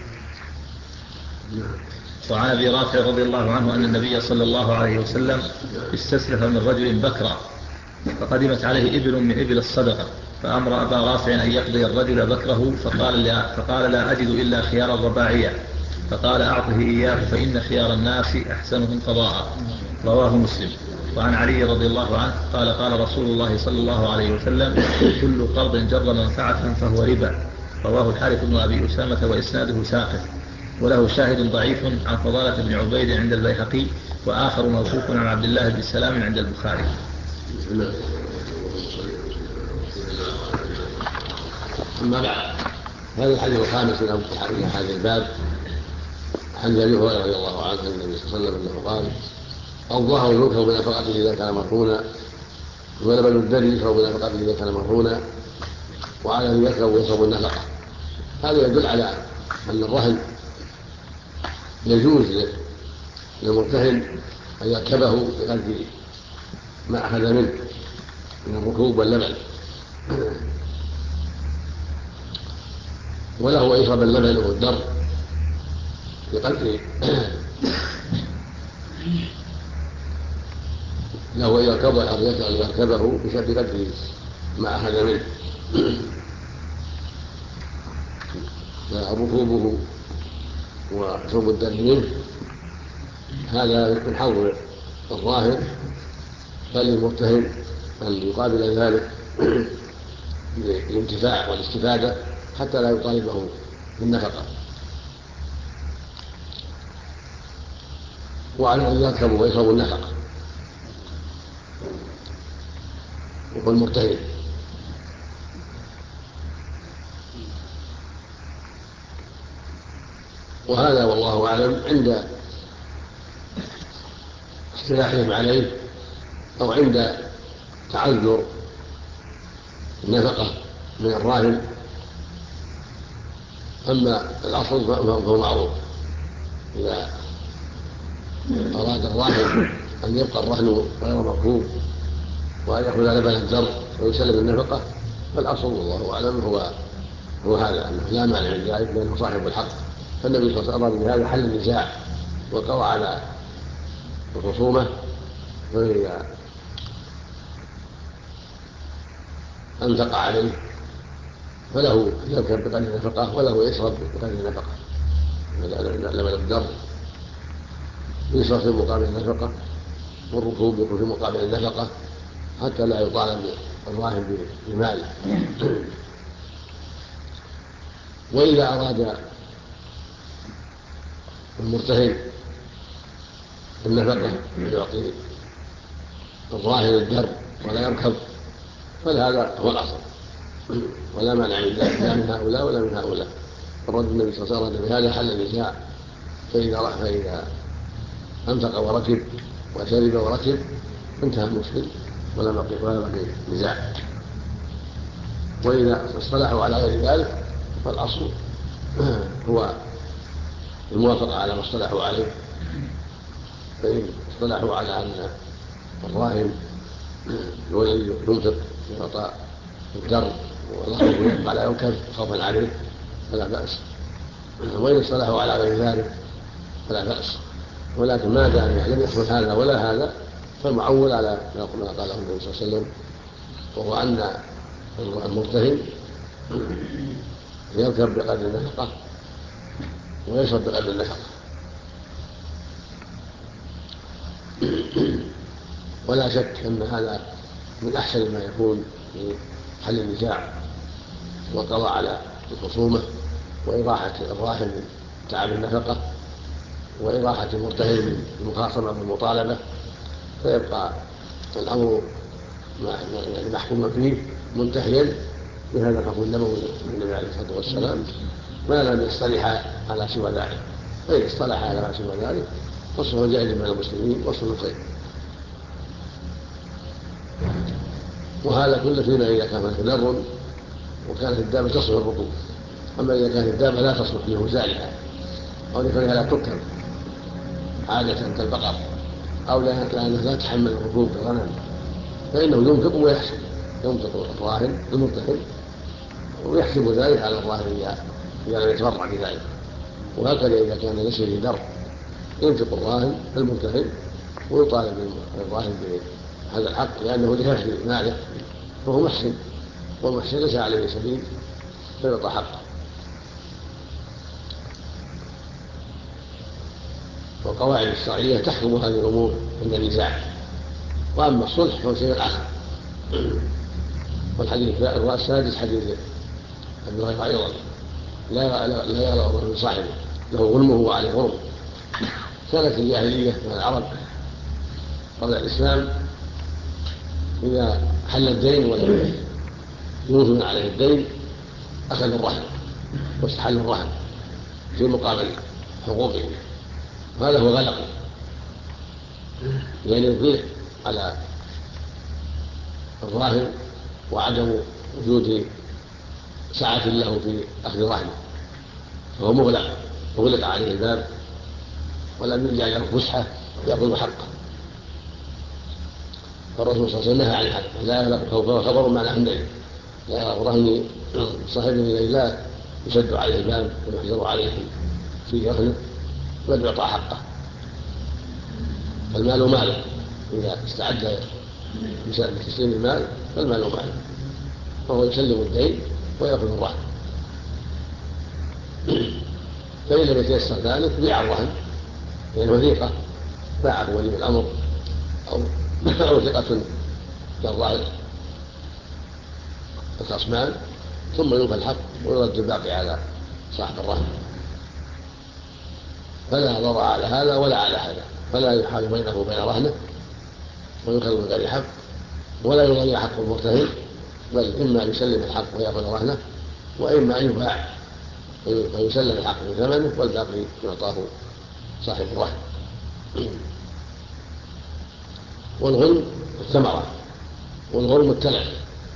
وعن أبي رافع رضي الله عنه أن النبي صلى الله عليه وسلم استسلف من رجل بكرا، فقدمت عليه إبل من إبل الصدقة، فأمر أبا رافع أن يقضي الرجل بكره، فقال لا أجد إلا خيار الرباعية، فقال أعطه إياه فإن خيار الناس أحسنهم قضاء. رواه مسلم. وعن علي رضي الله عنه قال قال رسول الله صلى الله عليه وسلم: كل قرض جر منفعة فهو ربا. رواه الحارث بن أبي أسامة وإسناده ساقط، وله شاهد ضعيف عن فضالة بن عبيد عند البيهقي، وآخر موقوف عن عبد الله بن سلام عند البخاري. أما بعد، هذا الحديث الخامس من هذا الباب عن أبي هريرة رضي الله عنه عن النبي صلى الله عليه وسلم أنه قال: الظهر يركب بنفقته إذا كان مرهونا، ولبن الدر يشرب بنفقته إذا كان مرهونا، وعلى أن يركب ويصرف النفقة. هذا يدل على أن الرهن يجوز للمرتهن أن يركبه بقدر ما أخذ منه من الركوب واللبن، وله أن يشرب اللبن والدر بقدر له أن يركبه بقدر ما أخذ منه. فركوبه وشرب الدر منه هذا من حظ الراهن، فللمرتهن أن يقابل ذلك بالانتفاع والاستفادة حتى لا يطالبه بالنفقة، وعلى أن يركب ويشرب النفقة وهو المرتهن. وهذا والله أعلم عند اصطلاحهم عليه أو عند تعذر النفقة من الراهن. أما الأصل فهو معروف، إذا أراد الراهن أن يبقى الرهن غير مركوب وأن يأخذ لبن الدر ويسلم النفقة، فالأصل والله أعلم هو هذا، أنه لا مانع من ذلك لأنه صاحب الحق. فالنبي صلى الله عليه وسلم بهذا حل النزاع وقضى على الخصومة، فإذا أنفق عليه فله أن يركب بقدر النفقة وله يشرب بقدر النفقة. لبن الدر يشرب في مقابل النفقة، والركوب يكون في مقابل النفقة حتى لا يطالب الراهن بمال. وإذا أراد المرتهن النفقة يعطي الراهن الدر ولا يركب، فهذا هو الأصل ولا مانع من ذلك، لا من هؤلاء ولا من هؤلاء. الرد النبي صلى الله عليه وسلم بهذا حل النزاع، فإذا أنفق وركب وشرب وركب انتهى المشكل ولا بقي نزاع. وإذا اصطلحوا على غير ذلك فالأصل هو الموافقة على ما اصطلحوا عليه. فإن اصطلحوا على أن الراهن هو الذي ينفق يعطى الدر والراهن يبقى لا يركب خوفا عليه فلا بأس، وإن اصطلحوا على غير ذلك فلا بأس. ولكن ما دام لم يحصل هذا ولا هذا فالمعول على ما قاله النبي صلى الله عليه وسلم، وهو أن المرتهن يركب بقدر النفقة ويشرب بقدر النفقة. ولا شك أن هذا من أحسن ما يكون في حل النزاع والقضاء على الخصومة وإراحة الراهن من تعب النفقة وإراحة المرتهن من المخاصمة والمطالبة، فيبقى الأمر محكوما فيه منتهيا بهذا الحكم النبوي من النبي عليه الصلاة والسلام، ما لم يصطلح على سوى ذلك. فإن اصطلح على سوى ذلك فالصلح جائز بين المسلمين والصلح خير. وهذا كله فيما إذا كان هناك ضر وكانت الدابة تصلح الركوب. أما إذا كانت الدابة لا تصلح لهزالها أو لكونها لا تركب عادة كالبقر أو لأنها لا تحمل الركوب بالغنم فإنه ينفق ويحسب، ينفق الراهن المرتهن ويحسب ذلك على الراهن إذا لم يتبرع بذلك. وهكذا إذا كان ليس به ضر ينفق الراهن المرتهن ويطالب الراهن بهذا الحق لأنه لحفظ ماله فهو محسن، والمحسن ليس عليه سبيل فيعطى حقه. والقواعد الشرعية تحكم هذه الأمور عند النزاع. وأما الصلح فهو شيء آخر. والحديث السادس حديث أبي هريرة أيضا لا يرى الرجل صاحبه له غنمه وعليه غرم. كانت الجاهلية من العرب قبل الإسلام إذا حل الدين ولم يوفي عليه الدين أخذ الرهن واستحل الرهن في مقابل حقوقه. هذا هو غلق يعني يضيق على الراهن وعدم وجود سعة له في أخذ الرهن، فهو مغلق عليه الباب ولم يرجع له فسحة يأخذ حقه. فالرسول صلى الله عليه وسلم نهى عن هذا، لا يغلق فهو خبر معناه النهي، لا يغلق رهن صاحبه إلى الله يشد عليه الباب ويحجر عليه في رهنه بل يعطى حقه. فالمال ماله، إذا استعد بتسليم المال فالمال ماله، فهو يسلم الدين ويأخذ الرهن. فإن لم يتيسر ذلك بيع الرهن، لأنه وثيقة باعه ولي الأمر أو ثقة كالظاهر الخصمان، ثم يوفى الحق ويرد الباقي على صاحب الرهن. فلا ضرر على هذا ولا على هذا، فلا يحال بينه وبين رهنه ويؤخذ من غير حق، ولا يضيع حق المرتهن، بل إما يسلم الحق ويأخذ رهنه، وإما أن يباع ويسلم الحق بثمنه والباقي يعطاه صاحب الرهن. والغنم الثمرة، والغرم التلف،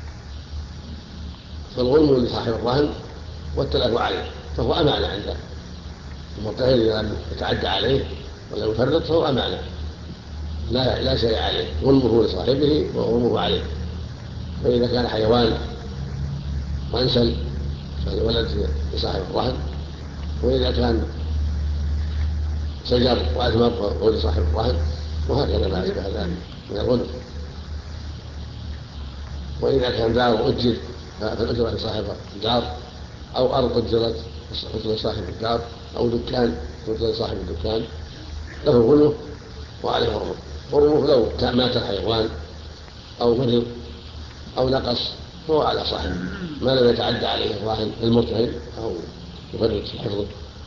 فالغرم لصاحب الرهن والتلف عليه، فهو أمانة عنده المرتهن، إذا لم يتعدى عليه ولا يفرط فهو أمانة لا شيء عليه، غرمه لصاحبه وغرمه عليه. فإذا كان حيوان وأنسل فالولد لصاحب الرهن، وإذا كان شجر وأثمر فهو لصاحب الرهن، وهكذا ما أشبه ذلك من الغنم. وإذا كان دار أجر فالأجرة لصاحب الدار، أو أرض أجرت لصاحب الدار، أو دكان أجر لصاحب الدكان، له غنمه وعليه غرمه. غرمه لو مات الحيوان أو مرض أو نقص فهو على صاحبه، ما لم يتعدى عليه الراهن المرتهن أو يفرط في حفظه.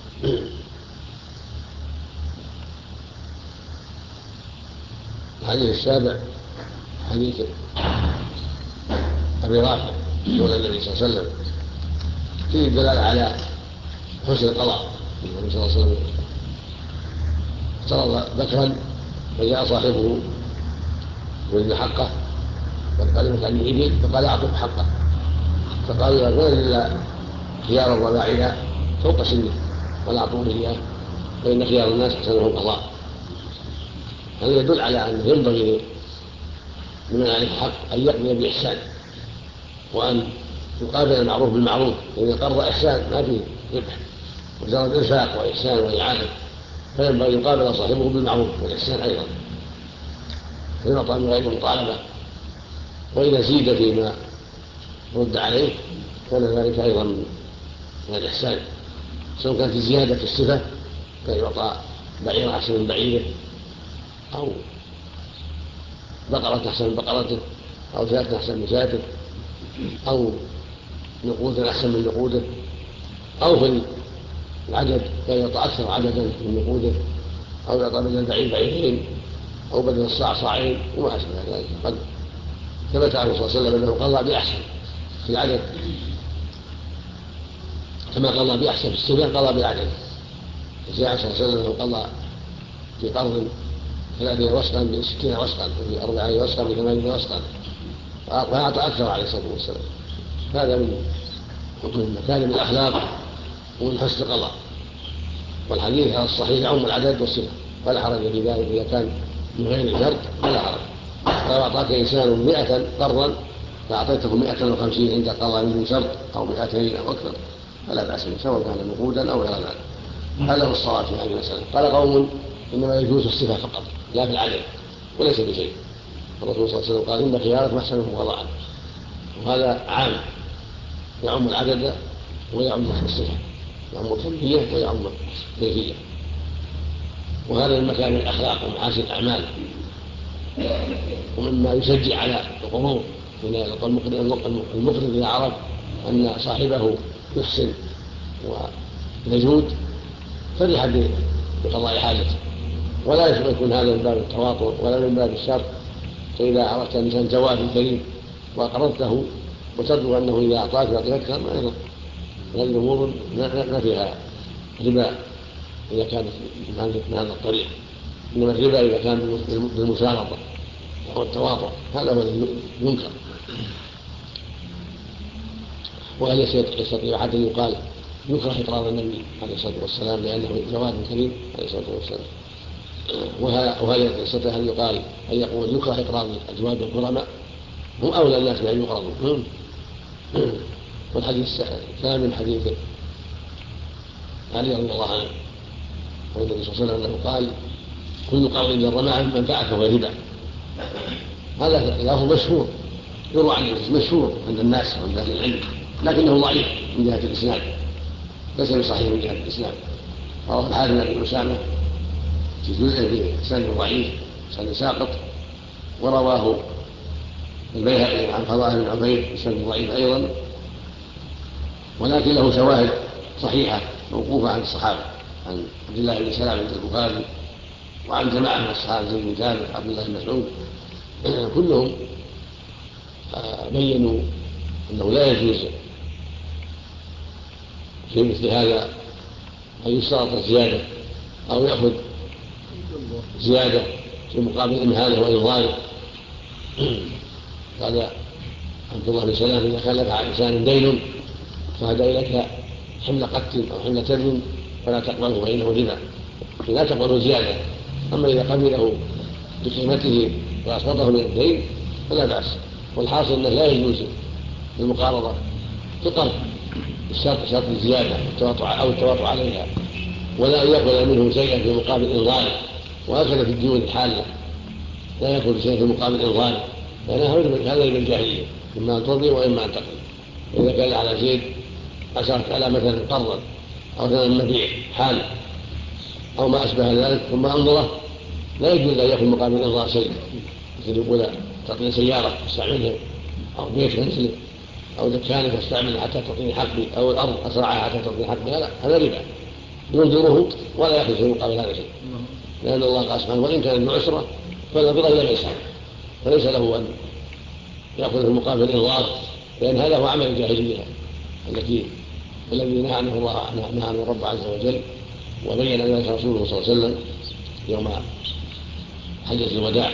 الحديث السابع حديث أبي رافع قول النبي صلى الله عليه وسلم فيه الدلالة على حسن القضاء. النبي صلى الله عليه وسلم افترض بكرا فجاء صاحبه يريد حقه فقال عن الإبل فقال أعطه حقه، فقال لا غير إلا خيار الرباعنا فوق سنه ولا أعطوه إياه، فإن خيار الناس أحسنهم القضاء. هذا يدل على أنه ينبغي لمن عليه حق أن يقضي بإحسان، وأن يقابل المعروف بالمعروف، لأن القرض إحسان ما فيه ربح، مجرد إنفاق وإحسان وإعانة، فينبغي يقابل صاحبه بالمعروف والإحسان أيضا، فيعطى من غير مطالبة. وإذا زيد فيما رد عليه كان ذلك أيضا من الإحسان، سواء كانت الزيادة في الصفة فيعطى بعير أحسن من بعيره، أو بقرة أحسن من بقرته، أو شاة أحسن من شاته، أو نقود أحسن من نقوده، أو في العدد فيعطى أكثر عددا من نقوده، أو يعطى بدل البعير بعيرين، أو بدل الصاع صاعين، وما أشبه ذلك. قد ثبت عنه صلى الله عليه وسلم أنه قضى بأحسن في العدد، كما قضى بأحسن في الصفة قضى بالعدد. جاء صلى الله عليه وسلم أنه قضى في قرض 30 وسقا ب60 وسقا، وفي 40 وسقا ب80 وسقا، وأعطى أكثر عليه الصلاة والسلام. هذا من مكارم الأخلاق ومن حسن القضاء. والحديث على الصحيح يعم العدد والصفة، فلا حرج في ذلك إذا كان من غير شرط فلا حرج. لو أعطاك إنسان 100 قرضا فأعطيته 150 عند قضاء من شرط أو 200 أو أكثر فلا بأس به، سواء كان نقودا أو غير ذلك. هذا هو الصواب في هذه المسألة. قال قوم إنما يجوز الصفة فقط لا في العدد وليس بشيء. الرسول صلى الله عليه وسلم قال إن خياركم أحسنكم قضاء، وهذا عام يعم العدد ويعم الصفة، يعم الكمية ويعم الكيفية. وهذا من مكان الأخلاق ومحاسن الأعمال، ومما يشجع على القروض. المقرض إذا عرف أن صاحبه يحسن ويجود فرح بقضاء حاجته، ولا يكون هذا من باب التواطؤ ولا من باب الشر. فإذا عرفت أن جواد كريم وأقرضته وترجو أنه إذا أعطاك يعطيك أكثر ما يضر، هذه الأمور ما فيها ربا إذا كانت من هذا الطريق، إنما الربا إذا كان بالمسارطة والتواطؤ هذا هو المنكر. وهل يستطيع أحد أن يقال يكره إقرار النبي عليه الصلاة والسلام لأنه جواد كريم عليه الصلاة والسلام؟ وهل يستطيع أن يقال أن يقول يكره إقرار الأجواد والكرماء؟ هم أولى الناس بأن يقرروا. والحديث الثامن حديث علي رضي الله عنه والنبي صلى الله عليه وسلم قال كل قول جر معه منفعة فهو ربا. هذا خلاف مشهور يروى عن مشهور عند الناس وعند أهل العلم، لكنه ضعيف من جهة الإسناد، ليس بصحيح من جهة الإسناد. رواه الحارث بن أسامة في جزء في إسناد ضعيف إسناد ساقط، ورواه البيهقي عن فضائل بن عبيد إسناد ضعيف أيضا، ولكن له شواهد صحيحة موقوفة عن الصحابة، عن عبد الله بن سلام عند البخاري وعن جماعة من الصحابة زي بن ثابت عبد الله بن مسعود، كلهم بينوا أنه لا يجوز في مثل هذا أن يشترط الزيادة أو يأخذ زيادة في مقابل إمهاله وإنظاره. قال عبد الله بن سلام إذا كان لك على إنسان دين فهدى إليك حمل قتل أو حمل تر فلا تقبله فإنه ربا، لا تقبله زيادة. أما إذا قبله بقيمته وأسقطه من الدين فلا بأس. والحاصل أنه لا يجوز المقارضة بقرض الشرط الزيادة أو التواطؤ عليها، ولا يأخذ منه شيئا في مقابل إنظاره. وهكذا في الديون الحالة لا يأخذ شيئا في مقابل إنظاره، لأن هذا من الجاهلية، إما أن ترضي وإما أن تقضي. إذا كان على زيد أشرت على مثلا قرضا أو مثلا مبيع حال أو ما أشبه ذلك ثم أنظره، لا يجوز أن يأخذ مقابل إنظار شيء، مثل يقول تعطيني سيارة استعملها أو بيت منزلك أو دكانك استعمل حتى تعطيني حقي أو الأرض أزرعها حتى تعطيني حقي، هذا ربا ينظره ولا يأخذ في مقابل هذا شيء، لأن الله قال سبحانه وإن كان بعسرة فنظرة إلى ميسرة، فليس له أن يأخذ في مقابل الإنظار، لأن هذا هو عمل الجاهلية الذي نهى عنه الله نهى عنه الرب عز وجل، وبين ذلك رسوله صلى الله عليه وسلم يوم حجة الوداع.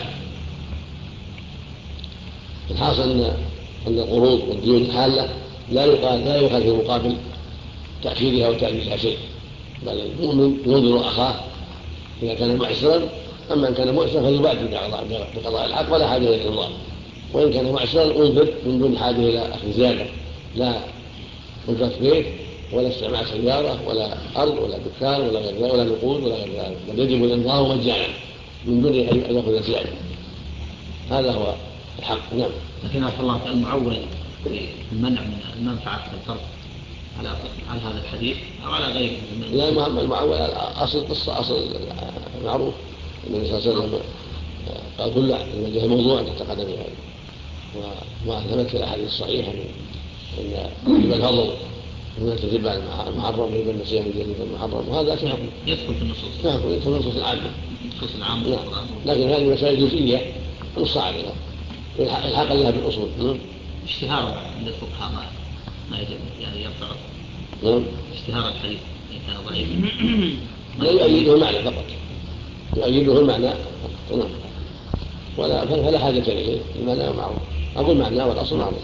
الحاصل أن القروض والديون الحالة لا يقال في مقابل تأخيرها وتأجيلها شيء، بل المؤمن ينظر أخاه إذا كان معسرا، أما إن كان معسرا فليبادر بقضاء الحق ولا حاجة إلى الإنظار، وإن كان معسرا انظر من دون حاجة إلى أخذ زيادة، لا أجرة بيت ولا استعمال سيارة ولا أرض ولا دكان ولا غير ذلك ولا نقود ولا غير ذلك، بل يجب الإنظار مجانا من دون أن يأخذ زيادة. هذا هو الحق. نعم. لكن عفى الله تعالى المعول في المنع من المنفعة في الفرق على هذا الحديث أو على غيره؟ لا، المعول أصل قصة، أصل معروف النبي صلى الله عليه وسلم قال كل الوجه موضوع تحت قدمه، وما ثبت في الأحاديث الصحيحة أن ربا الفضل من الربا المحرم وربا النسيئة من الربا المحرم، وهذا يدخل في النصوص. يدخل في النصوص العامة. نعم. لكن هذه مسائل جزئية نص عليها الحق لها بالأصول. اشتهار عند الفقهاء ما يجب يعني يرفع. اشتهار الحديث إن كان ضعيفا لا يؤيده المعنى فقط، يؤيده المعنى فقط. فلا حاجة إليه، المعنى معروف. أقول معنى والأصل معروف.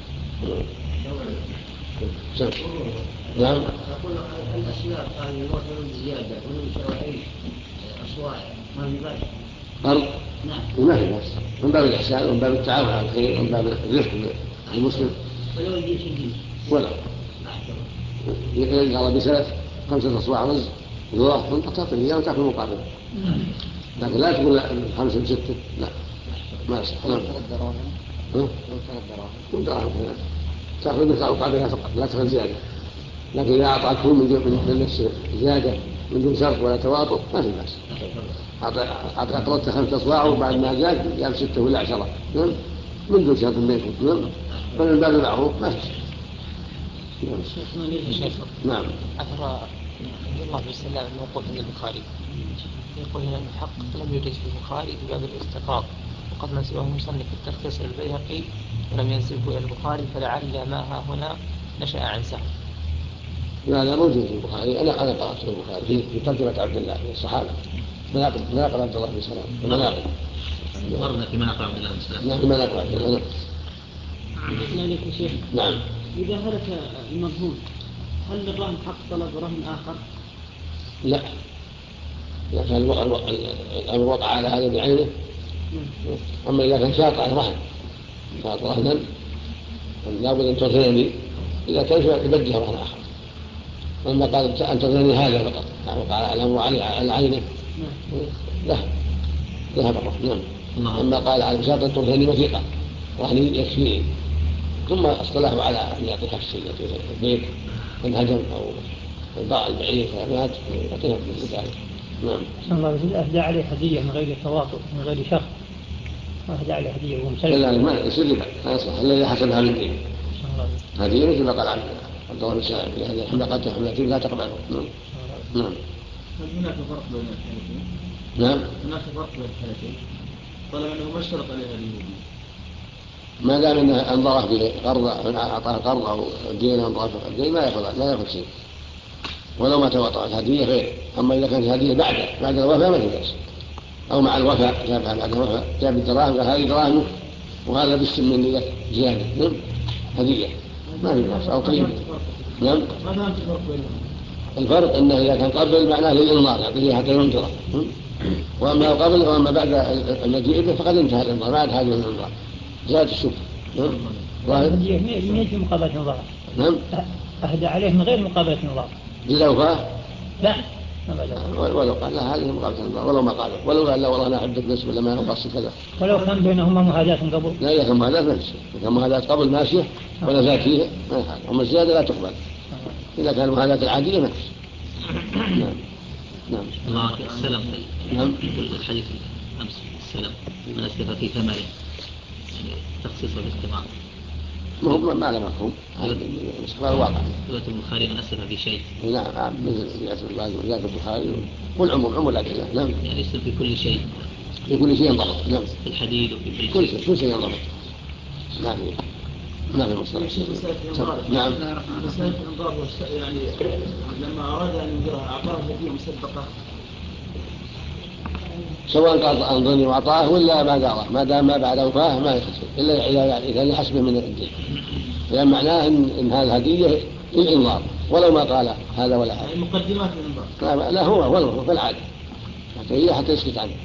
نعم. أقول الأسلاف هذه مثلا زيادة ومن شرعي أصواع ما في بأس. قرض؟ نعم. ما في بأس، من باب الإحسان ومن باب التعاون على الخير ومن باب الرفق المسلم. ولو يجيش ولا يقال بسلف 5 أصواع رز ذرة تعطي إياه وتأكل مقابل، لكن لا تقول 5 6 لا ما يصح. دراهم تأخذ مثل مقابلها فقط لا تأخذ زيادة، لكن إذا أعطى كل من نفسه زيادة من دون شرط ولا تواطؤ ما في بأس. أعطيت 5 أصواع وبعد ما زاد جاب 6 ولا 10 من دون شرط ما يكون، فمن باب المعروف ما في شيء. نعم. أثر عبد الله بن سلام الموقوف عند البخاري يقول أن الحق لم يوجد في البخاري في باب الاستقراض، وقد نسبه مصنف الترخيص البيهقي ولم ينسبه إلى البخاري، فلعل ما ها هنا نشأ عن سهل. لا موجود في البخاري. أنا قرأت في البخاري في ترجمة عبد الله من الصحابة مناقب عبد الله بن سلام مناقب. ورد في مناقب عبد الله بن سلام. نعم في مناقب عبد الله. عليكم شيخ. نعم. إذا هلك المرهون هل للرهن حق طلب رهن آخر؟ لا، إذا كان الأمر وقع على هذا بعينه. أما إذا كان شاط على الرهن شاط رهنا لابد أن ترهنني، إذا كان يبدل رهن آخر. أما قال أن ترهنني هذا فقط وقع الأمر على عينه ذهب الرهن. أما قال على شاط أن ترهنني وثيقة رهني يكفيني، ثم اصطلحوا على أن يعطيها في البيت الهدم أو الباع البعير فمات يعطيها في ذلك. نعم. الله أهدى عليه هدية من غير تواطؤ من غير شرط، أهدى عليه هدية وهو مسلم. لا ما يصير ربا، ما يصلح الذي حسبها من دين. هدية مثل ما قال عبد الله بن سلام هذه حملقته حملتين لا تقبله. نعم. هل هناك فرق بين الحالتين؟ نعم. هناك فرق بين الحالتين. طالما أنه ما اشترط عليه هذه الهدية. ما دام أنه أنظره بقرض أعطاه قرض أو دين أنظره الدين ما يأخذ شيء ولو ما توطأت هدية غير. أما إذا كانت هدية بعد الوفاة ما تجلس، أو مع الوفاة جابها بعد الوفاة جاب الدراهم هذه دراهمه وهذا بالسم من لك زيادة. نعم هدية ما في نفس أو طيب. نعم. ما فهمت الفرق بينهم؟ الفرق أنه إذا كان قبل معناه للإنظار يعطيه حتى ينظره، وأما قبل وأما بعد المجيء به فقد انتهى الإنظار بعد هذه الإنظار زاد الشكر. هدية من في مقابلة نظام. نعم. أهدى عليه من غير مقابلة نظام. إذا وفاه لا ولو قال لا هذه مقابلة نظام ولو ما قال ولو قال لا والله أنا أحبك بس ولا ما أقصد كذا. ولو كان بينهما مهادات قبل. لا إذا كان مهادات نفسه، إذا كان مهادات قبل ماشية ولا زاد فيه ما يحال، أما الزيادة لا تقبل إذا كان المهادات العادية نفس. نعم. نعم. الله السلام. نعم. الحديث أمس السلام من أسلف في ثمره يعني تخصيص بالاستماع. ما له مفهوم هذا الاستقرار واقع. رواية البخاري من أسلف في شيء. نعم مثل رواية البخاري والعموم الأدلة. نعم. يعني يصير في كل شيء. في كل شيء ينضبط. نعم. في الحديد وفي كل شيء ينضبط. ما في مصطلح. نعم. مسألة الإنظار يعني لما أراد أن ينظرها أعطاه هدية مسبقة. سواء قال أنظرني وأعطاه ولا ما قاله ما دام ما بعد وفاه ما يخسر إلا إذا كان يحسبه من الدين، لأن معناه إن هذه الهدية للإنظار ولو ما قال هذا ولا هذا. مقدمات الإنظار. لا هو في العادة حتى يسكت عنه.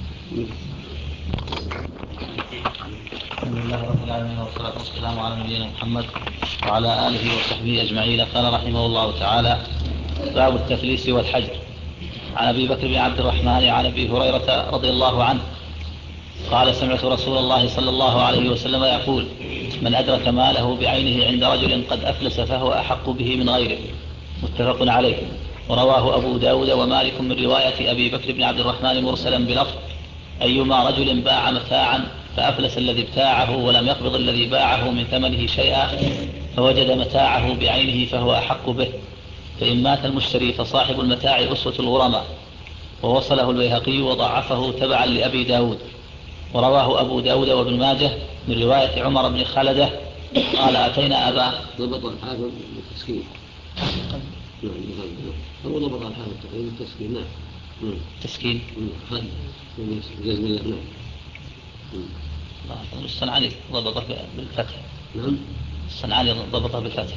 الحمد لله رب العالمين والصلاة والسلام على نبينا محمد وعلى آله وصحبه أجمعين. قال رحمه الله تعالى: باب التفليس والحجر. عن أبي بكر بن عبد الرحمن عن أبي هريرة رضي الله عنه قال: سمعت رسول الله صلى الله عليه وسلم يقول: من أدرك ماله بعينه عند رجل قد أفلس فهو أحق به من غيره. متفق عليه. ورواه أبو داود ومالك من رواية أبي بكر بن عبد الرحمن مرسلا بلفظ: أيما رجل باع متاعا فأفلس الذي ابتاعه ولم يقبض الذي باعه من ثمنه شيئا فوجد متاعه بعينه فهو أحق به، فإن مات المشتري فصاحب المتاع أسوة الغرماء. ووصله البيهقي وضعفه تبعا لأبي داود. ورواه أبو داود وابن ماجه من رواية عمر بن خلدة قال: أتينا أبا ضبط الحافظ بالتسكين. هو ضبط الحافظ بالتسكين. نعم. تسكين. خد جزم الله. نعم. الصنعاني ضبطه بالفتح. نعم. الصنعاني ضبطه بالفتح.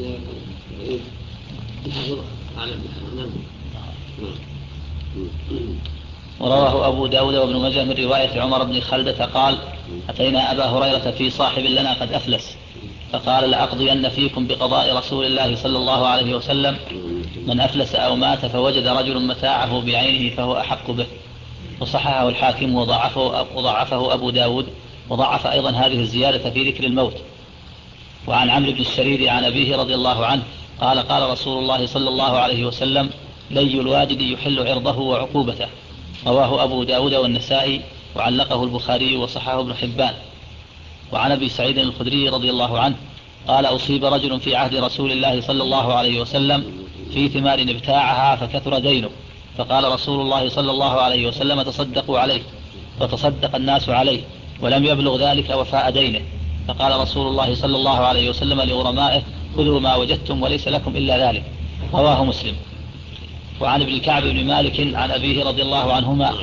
ورواه أبو داود وابن ماجه من رواية عمر بن خلدة قال: أتينا أبا هريرة في صاحب لنا قد أفلس فقال: لأقضين فيكم بقضاء رسول الله صلى الله عليه وسلم: من أفلس أو مات فوجد رجل متاعه بعينه فهو أحق به. وصححه الحاكم وضعفه أبو داود، وضعف أيضا هذه الزيادة في ذكر الموت. وعن عمرو بن الشريد عن أبيه رضي الله عنه قال: قال رسول الله صلى الله عليه وسلم: لي الواجد يحل عرضه وعقوبته. رواه أبو داود والنسائي وعلقه البخاري وصححه ابن حبان. وعن أبي سعيد الخدري رضي الله عنه قال: أصيب رجل في عهد رسول الله صلى الله عليه وسلم في ثمار ابتاعها فكثر دينه، فقال رسول الله صلى الله عليه وسلم: تصدقوا عليه. فتصدق الناس عليه ولم يبلغ ذلك وفاء دينه، فقال رسول الله صلى الله عليه وسلم لغرمائه: خذوا ما وجدتم وليس لكم إلا ذلك. رواه مسلم. وعن ابن كعب بن مالك عن أبيه رضي الله عنهما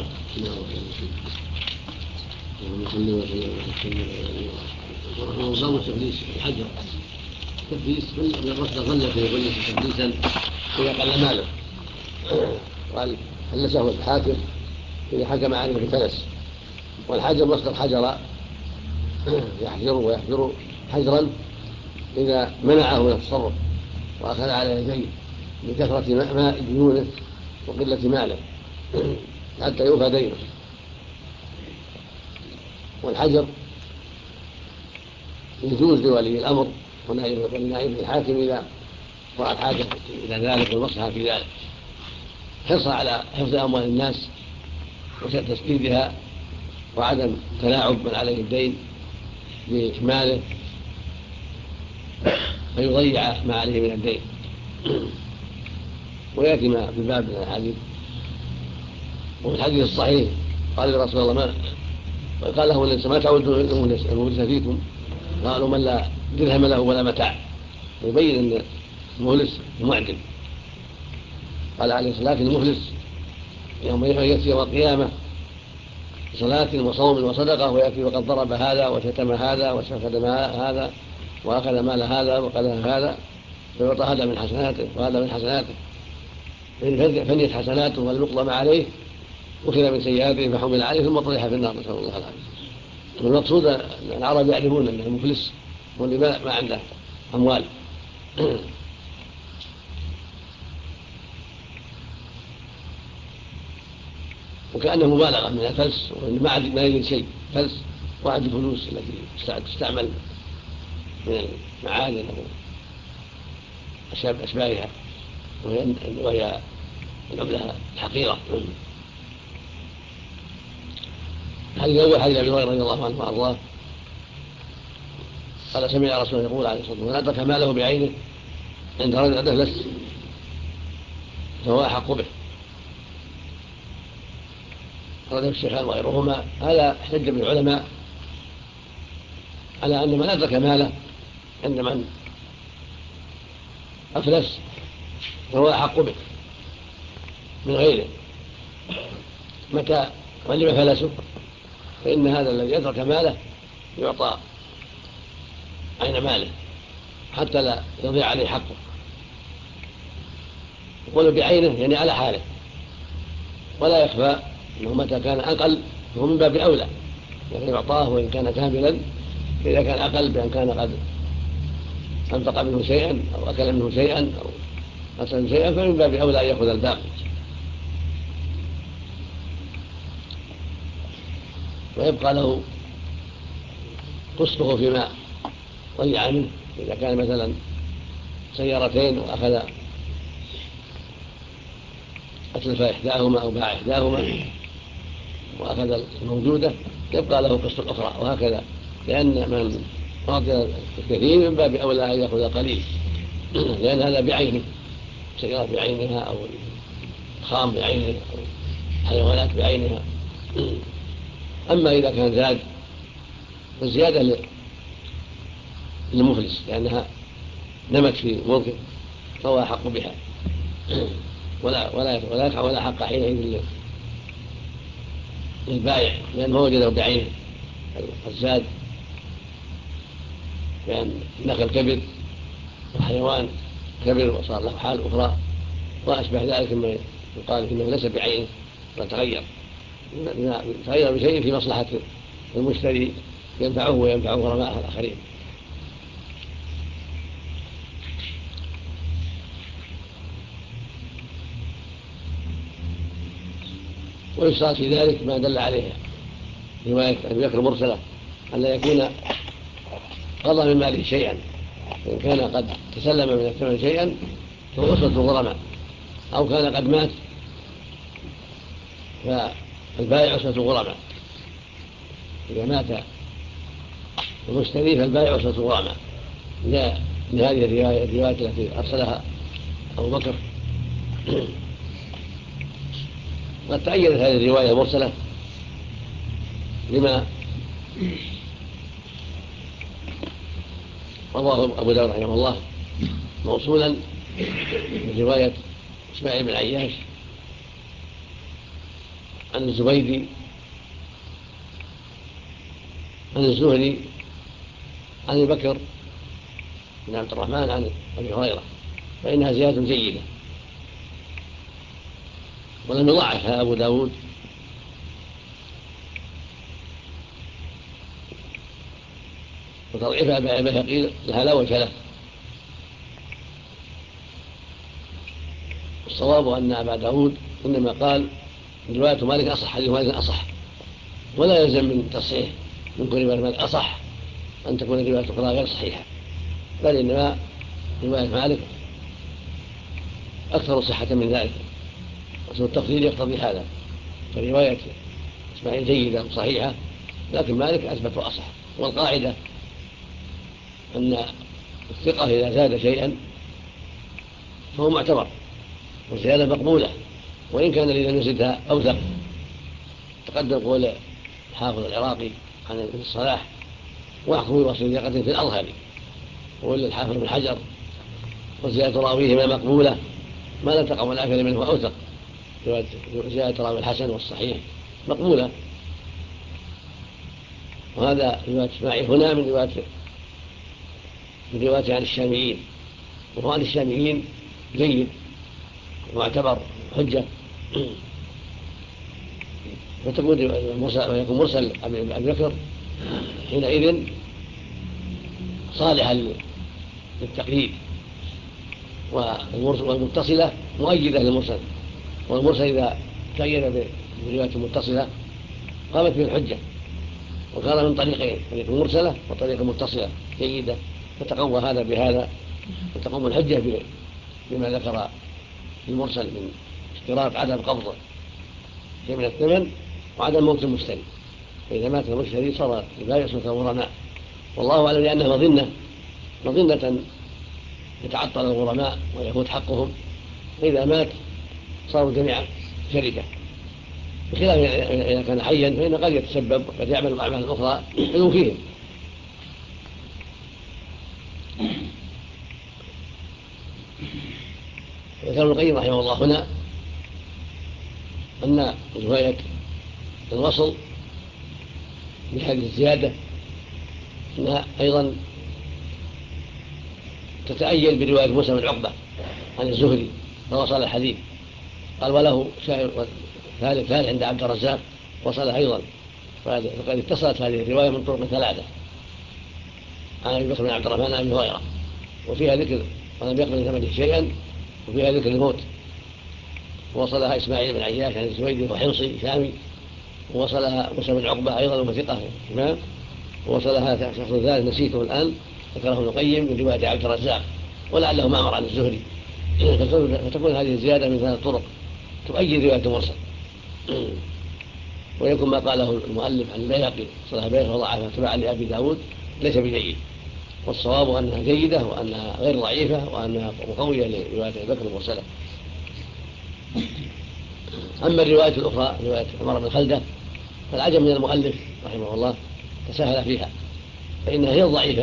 التدليس من الرشد ظل في يدلس تدليسا إذا قل ماله. قال فلسه الحاكم إذا حكم عليه بفلس، والحجر مصدر حجر يحجر ويحجر حجرا إذا منعه من التصرف وأخذ على يديه بكثرة ماء ديونه وقلة ماله حتى يوفى دينه. والحجر يجوز لولي الأمر ولنائب الحاكم إذا رأى الحاجة إلى ذلك والمصلحة في ذلك، حرصا على حفظ أموال الناس وتسديدها وعدم تلاعب من عليه الدين بماله فيضيع ما عليه من الدين. ويأتي ما في الباب من الحديث. وفي الحديث الصحيح قال لرسول الله ما قال له الناس ما تعودون المفلس فيكم؟ قالوا من لا درهم له ولا متاع، يبين أن المفلس معدم. قال عليه الصلاة والسلام المفلس يوم يأتي يوم القيامة صلاة وصوم وصدقة ويأتي وقد ضرب هذا وشتم هذا وسفك دم هذا وأخذ مال هذا وقذف هذا، فيعطى هذا من حسناته وهذا من حسناته، فإن فنيت حسناته ولم يقضى عليه أخذ من سيئاته فحمل عليه ثم طرح في النار، نسأل الله العافية. والمقصود أن العرب يعرفون أن المفلس هو اللي ما عنده أموال. وكأنه مبالغة من الفلس، وأن ما يجد شيء فلس واحد الفلوس التي تستعمل من المعادن أو أشباهها وهي العملة الحقيرة. هذه أول حديث أبي هريرة رضي الله عنه وأرضاه قال سمع رسول الله يقول عليه الصلاة والسلام من أدرك ماله بعينه عند رجل أفلس فهو أحق به. رده الشيخان وغيرهما. هذا احتج به العلماء على أن من أدرك ماله عند من أفلس فهو أحق به من غيره متى علم فلسه، فإن هذا الذي أدرك ماله يعطى عين ماله حتى لا يضيع عليه حقه. يقول بعينه يعني على حاله، ولا يخفى أنه متى كان أقل فهو من باب أولى، يعني يعطاه وإن كان كاملا. إذا كان أقل بأن كان قد أنفق منه شيئا أو أكل منه شيئا أو غسل شيئا فمن باب أولى أن يأخذ الباقي. ويبقى له قسطه فيما ضيع منه. إذا كان مثلا سيارتين وأخذ أتلف إحداهما أو باع إحداهما وأخذ الموجودة يبقى له قسط الأخرى، وهكذا، لأن من أعطي الكثير من باب أولى أن يأخذ القليل، لأن هذا بعينه، سيارة بعينها أو خام بعينه أو حيوانات بعينها. أما إذا كان زاد فالزيادة للمفلس لأنها نمت في ملكه فهو أحق بها، ولا يقع ولا حق حينئذ للبائع لأنه وجده بعينه. الزاد بأن النخل كبر وحيوان كبر وصار له حال أخرى وأشبه ذلك مما يقال إنه ليس بعينه فتغير بشيء في مصلحة المشتري ينفعه وينفع غرماءه الآخرين. ويشترط في ذلك ما دل عليه رواية أبي بكر مرسلة أن لا يكون قضى من ماله شيئا، فإن كان قد تسلم من الثمن شيئا فهو أسرة الغرماء، أو كان قد مات فالبائع أسرة الغرماء. إذا مات المشتري فالبائع أسرة الغرماء لهذه الرواية التي أرسلها أبو بكر. قد تأيدت هذه الرواية المرسلة لما رواه أبو داود رحمه الله موصولا من رواية إسماعيل بن عياش عن الزبيدي عن الزهري عن بكر بن عبد الرحمن عن أبي هريرة، فإنها زيادة جيدة، ولم يضعفها أبو داود وتضعيفها البيهقي لها لا وجه له. الصواب أن أبا داود إنما قال رواية مالك أصح، حديث مالك أصح، ولا يلزم من تصحيح من كل رواية مالك أصح أن تكون رواية أخرى غير صحيحة، بل إنما رواية مالك أكثر صحة من ذلك، وسوء التفضيل يقتضي هذا، فرواية إسماعيل جيدة وصحيحة، لكن مالك أثبت وأصح. والقاعدة أن الثقة إذا زاد شيئا فهو معتبر والزيادة مقبولة، وإن كان الذي لم يزدها أوثق. تقدم قول الحافظ العراقي عن ابن الصلاح: واحكم بوصف ثقة في الأظهر. وقول الحافظ بن حجر: وزيادة راويهما مقبولة ما لم تقع الآخر منه أوثق. زيادة راوي الحسن والصحيح مقبولة. وهذا رواية إسماعيل هنا من رواية عن الشاميين، وهو عن الشاميين جيد واعتبر حجة، ويكون مرسل أبي بكر حينئذ صالحا للتقليد، والمتصلة مؤيدة للمرسل، والمرسل إذا تأيد برواية متصلة قامت به الحجة، وكان من طريقين: طريق مرسلة وطريق متصلة جيدة، فتقوى هذا بهذا، وتقوم الحجة بما ذكر المرسل من اشتراط عدم قبض شيء من الثمن وعدم موت المشتري، فإذا مات المشتري صار البائع كالغرماء. والله أعلم لأنها مظنة يتعطل الغرماء ويفوت حقهم، فإذا مات صاروا جميعا شركة، بخلاف إذا كان حيا فإنه قد يتسبب وقد يعمل الأعمال الأخرى فيوفيهم. وذكر ابن القيم رحمه الله هنا أن رواية الوصل بهذه الزيادة أنها أيضا تتأيد برواية موسى بن عقبة عن الزهري فوصل الحديث. قال: وله شاهد ثالث عند عبد الرزاق وصل أيضا، فقد اتصلت هذه الرواية من طرق ثلاثة عن أبي بكر بن عبد الرحمن عن أبي هريرة، وفيها ذكر ولم يقبل ثمنه شيئا، وفيها ذكر الموت. ووصلها إسماعيل بن عياش عن الزبيدي وحمصي شامي، ووصلها موسى بن عقبة أيضا وثقة إمام، ووصلها شخص ثالث نسيته الآن ذكره ابن القيم من رواية عبد الرزاق ولعله معمر عن الزهري. فتكون هذه الزيادة من ثلاث طرق تؤيد رواية المرسل، ويكون ما قاله المؤلف عن البيهقي صلاح البيهقي وضعفها تبعا لأبي داود ليس بجيد، والصواب أنها جيدة وأنها غير ضعيفة وأنها مقوية لرواية أبي بكر المرسلة. أما الرواية الأخرى رواية عمر بن خلدة فالعجب من المؤلف رحمه الله تساهل فيها، فإنها هي الضعيفة،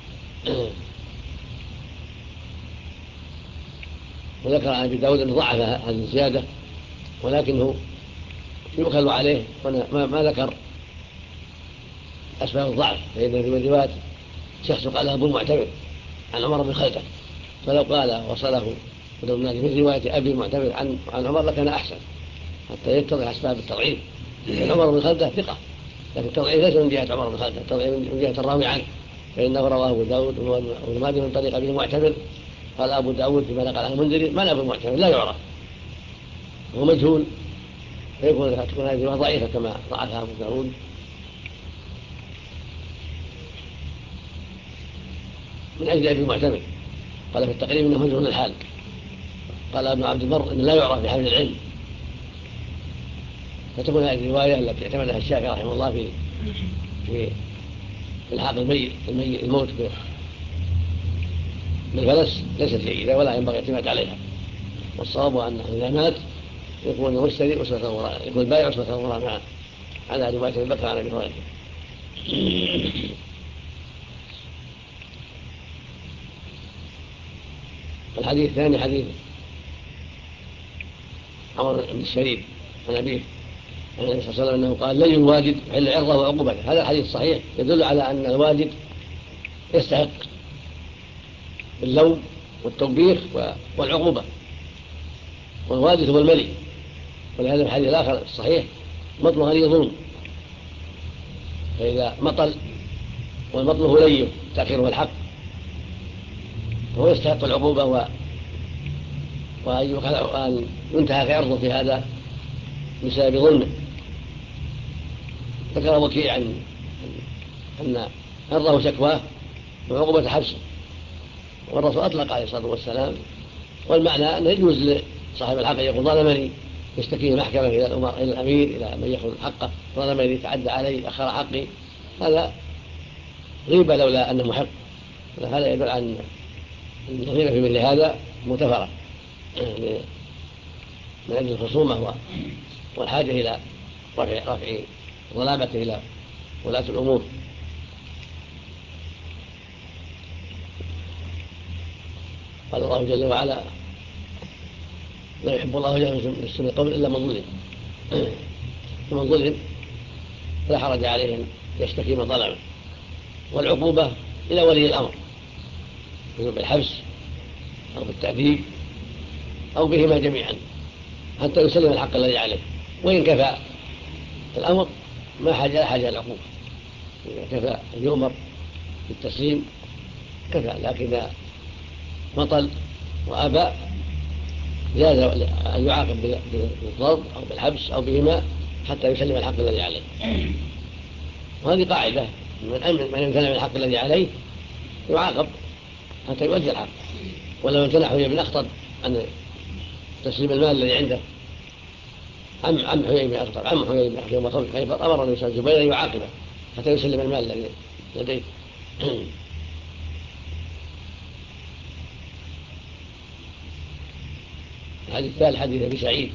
وذكر عن أبي داود أنه ضعف هذه الزيادة، ولكنه يؤخذ عليه ما ذكر أسباب الضعف، فإن رواية شخص قال أبو المعتمر عن عمر بن خلدة، فلو قال وصله من رواية أبي المعتمر عن عمر لكان أحسن حتى يتضح أسباب التضعيف. عمر بن خلدة ثقة، لكن التضعيف ليس من جهة عمر بن خلدة، التضعيف من جهة الراوي عنه، فإنه رواه أبو داود وابن ماجه من طريق أبي المعتمر. قال أبو داود فيما نقل عن المنذري: من أبو المعتمر؟ لا يعرف، هو مجهول، تكون هذه ضعيفة كما ضعفها أبو داود. من أجل أبي المعتمر قال في التقريب إنه مجهول الحال. قال ابن عبد البر إنه لا يعرف في حال العلم. فتكون هذه الرواية التي اعتمدها الشافعي رحمه الله في الحاق الموت بالفلس ليست جيدة ولا ينبغي الاعتماد عليها، والصواب أنه إذا مات يكون المشتري أسوة وراء، يكون البائع أسوة وراء معه، على رواية أبي بكر عن أبي هريرة. الحديث الثاني حديث عمر بن الشريف عن أبيه عن النبي صلى الله عليه وسلم أنه قال: لي الواجد حل عرضه وعقوبته. هذا الحديث صحيح يدل على أن الواجد يستحق اللوم والتوبيخ والعقوبة، والوارث هو الملي. ولهذا الحديث الآخر الصحيح: مطل غليظ، فإذا مطل والمطل هو ليه تأخيره الحق فهو يستحق العقوبة وأن ينتهى في عرضه في هذا بسبب ظلمه. ذكر وكيع أن عرضه شكواه وعقوبة حبسه، والرسول أطلق عليه الصلاة والسلام. والمعنى أنه يجوز لصاحب الحق يقول: ظلمني، يشتكيه محكمة إلى الأمير، إلى من يأخذ حقه، ظلمني، تعدى علي، أخر حقي. هذا غيبة لولا أنه محق. هذا يدل عن الغيبة في مثل هذا متفرة من أجل الخصومة والحاجة إلى رفع ظلامته إلى ولاة الأمور. قال الله جل وعلا: لا يحب الله جهرا بالسوء قول إلا من ظلم. ومن ظلم لا حرج عليه أن يشتكي من ظلمه. والعقوبة إلى ولي الأمر، بالحبس أو بالتأديب أو بهما جميعا حتى يسلم الحق الذي عليه. وإن كفى الأمر لا حاجة العقوبة، إذا كفى أن يؤمر بالتسليم كفى. لكن إذا مطل وأبى جاز أن يعاقب بالضرب أو بالحبس أو بهما حتى يسلم الحق الذي عليه. وهذه قاعدة: من يمتنع من الحق الذي عليه يعاقب حتى يؤدي الحق. ولو امتنع حيي بن أخطب عن تسليم المال الذي عنده، عم حيي بن أخطب يوم خيبر أمر النبي صلى الله عليه وسلم أن يعاقبه حتى يسلم المال الذي لديه. الحديث الثالث حديث أبي سعيد: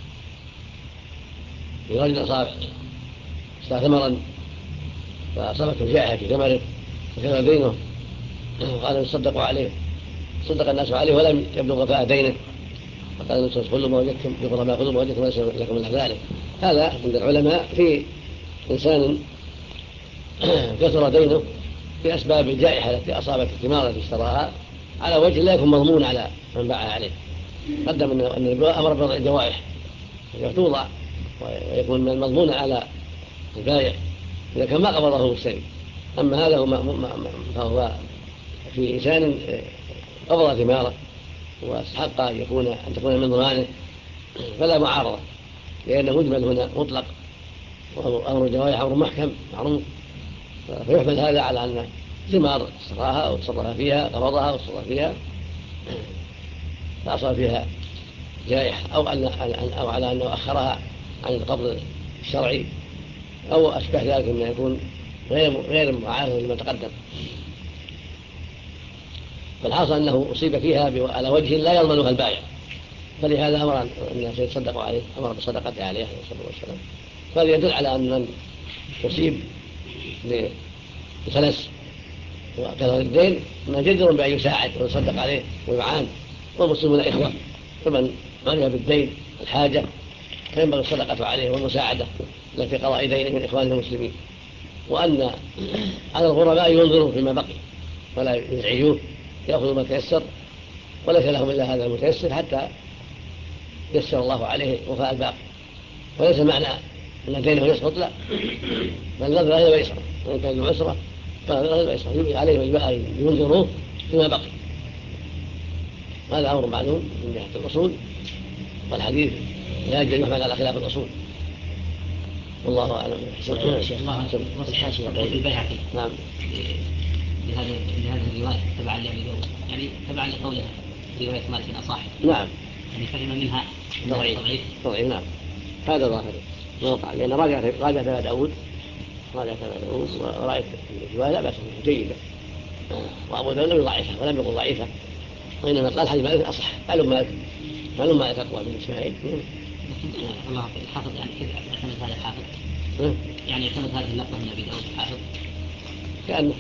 في رجل أصاب ثمرا فأصابته جائحة في ثمره فكان دينه، قال يصدقوا عليه، صدق الناس عليه ولم يبلغ وفاء دينه، فقال النبي: خذوا ما وجدتم بغرماء، خذوا ما وجدتم وليس لكم إلا ذلك. هذا عند العلماء في إنسان كثر دينه في أسباب الجائحة التي أصابت الثمار التي اشتراها على وجه لا يكون مضمون على من باعها عليه. قدم أن النبي أمر بوضع الجوائح توضع ويكون من المضمون على البائع إذا كان ما قبضه المشتري. أما هذا فهو في إنسان قبض ثماره واستحق أن تكون من ضمانه فلا معارضة، لأن مجمل هنا مطلق، وأمر الجوائح أمر محكم معروف. فيحمل هذا على أن ثمار اشتراها أو تصرف فيها، قبضها وتصرف فيها فأصاب فيها جائحة، أو على أنه أخرها عن القبض الشرعي أو أشبه ذلك، أنه يكون غير معارض لما تقدم. فالحاصل أنه أصيب فيها على وجه لا يضمنها البائع، فلهذا أمر الناس يتصدقوا عليه، أمر بصدقته عليه صلى الله عليه وسلم. فهذا يدل على أن من يصيب بفلس وكثر الدين من جدر بأن يساعد ويصدق عليه ويعان، والمسلمون إخوة، فمن عني بالدين الحاجة فينبغي الصدقة عليه والمساعدة التي قضاء دينه من إخوانه المسلمين. وأن على الغرباء ينظروا فيما بقي ولا يزعجوه، يأخذوا ما تيسر، وليس لهم إلا هذا المتيسر حتى يسر الله عليه وفاء الباقي. وليس معنى أن دينه يسقط، لا، بل نظر إلى اليسرى، وإن كان ذو عسرة فنظر إلى اليسرى، يبقي عليهم ينظروه فيما بقي. هذا أمر معلوم من جهة الأصول، والحديث لا يجب أن يحمل على خلاف الأصول. والله أعلم. الحاشية البيهقي نعم لهذه الرواية تبعا لأبي داود، يعني تبعا لقولها رواية مالك أصح، نعم، يعني فهم منها ضعيف. نعم، هذا ظاهر موقع، لأن راجعت أبا داود ورأيت الرواية لا بأس بها جيدة، وأبو داود لم يضعفها ولم يقل ضعيفة، وإنما قال حديث مالك أصح. معلوم مالك أقوى من إسماعيل. الله الحافظ يعني كيف اعتمد هذا الحافظ؟ يعني اعتمد هذه اللقطة من أبي داود الحافظ كأنه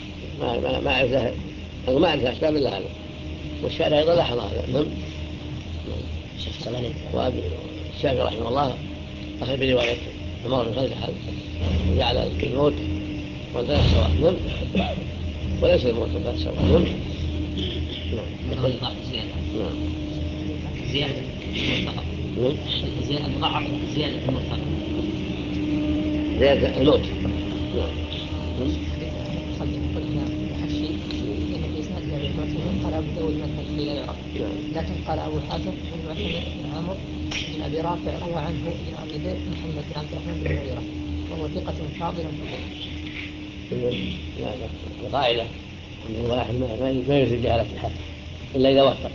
ما أعرف أسباب إلا هذا، والشارع أيضا لاحظ هذا. شيخ سلالي الشافعي رحمه الله أخذ برواية عمر بن خالد هذا وجعل الموت والبلد سواء، وليس الموت والبلد سواء. يقول ضعف زيادة. زيادة المرتقى. زيادة المضاعف زيادة المرتقى. زيادة الموت. قال أبو داود مثل لا يعرف، لكن قال أبو حاتم بن معتمر بن عمرو بن أبي رافع روى عنه بن أبي ذئب محمد بن عبد الرحمن بن المغيرة وهو ثقة فاضل فضيل. القاعدة أن الواحد ما يزيد جهالة الحال إلا إذا وثق.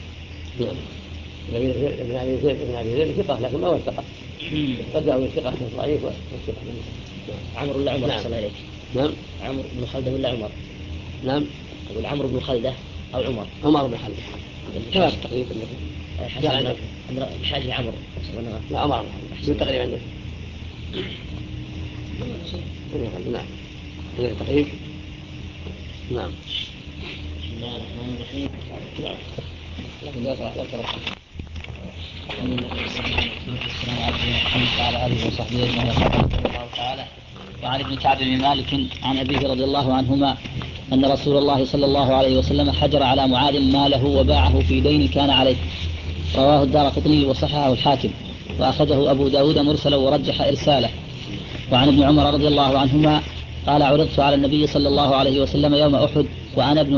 ابن أبي ذئب ثقة لكن ما وثقه، قد له الثقة ضعيف والثقة. عمرو ولا عمر؟ نعم. عليك. نعم. عمرو بن خلدة ولا عمر؟ نعم. أقول عمرو بن خلدة أو عمر؟ عمر بن خلدة. كما في التقريب الحاج عمرو. لا عمر بالتقريب عنده. نعم. التقريب. نعم. بسم الله الرحمن الرحيم. نعم. وعلى آله وصحبه أجمعين. الله تعالى. وعن ابن كعب بن مالك عن أبيه رضي الله عنهما أن رسول الله صلى الله عليه وسلم حجر على معاذ ماله وباعه في دين كان عليه. رواه الدارقطني وصححه الحاكم وأخذه أبو داود مرسلا ورجح إرساله. وعن ابن عمر رضي الله عنهما قال عرضت على النبي صلى الله عليه وسلم يوم أحد وأنا ابن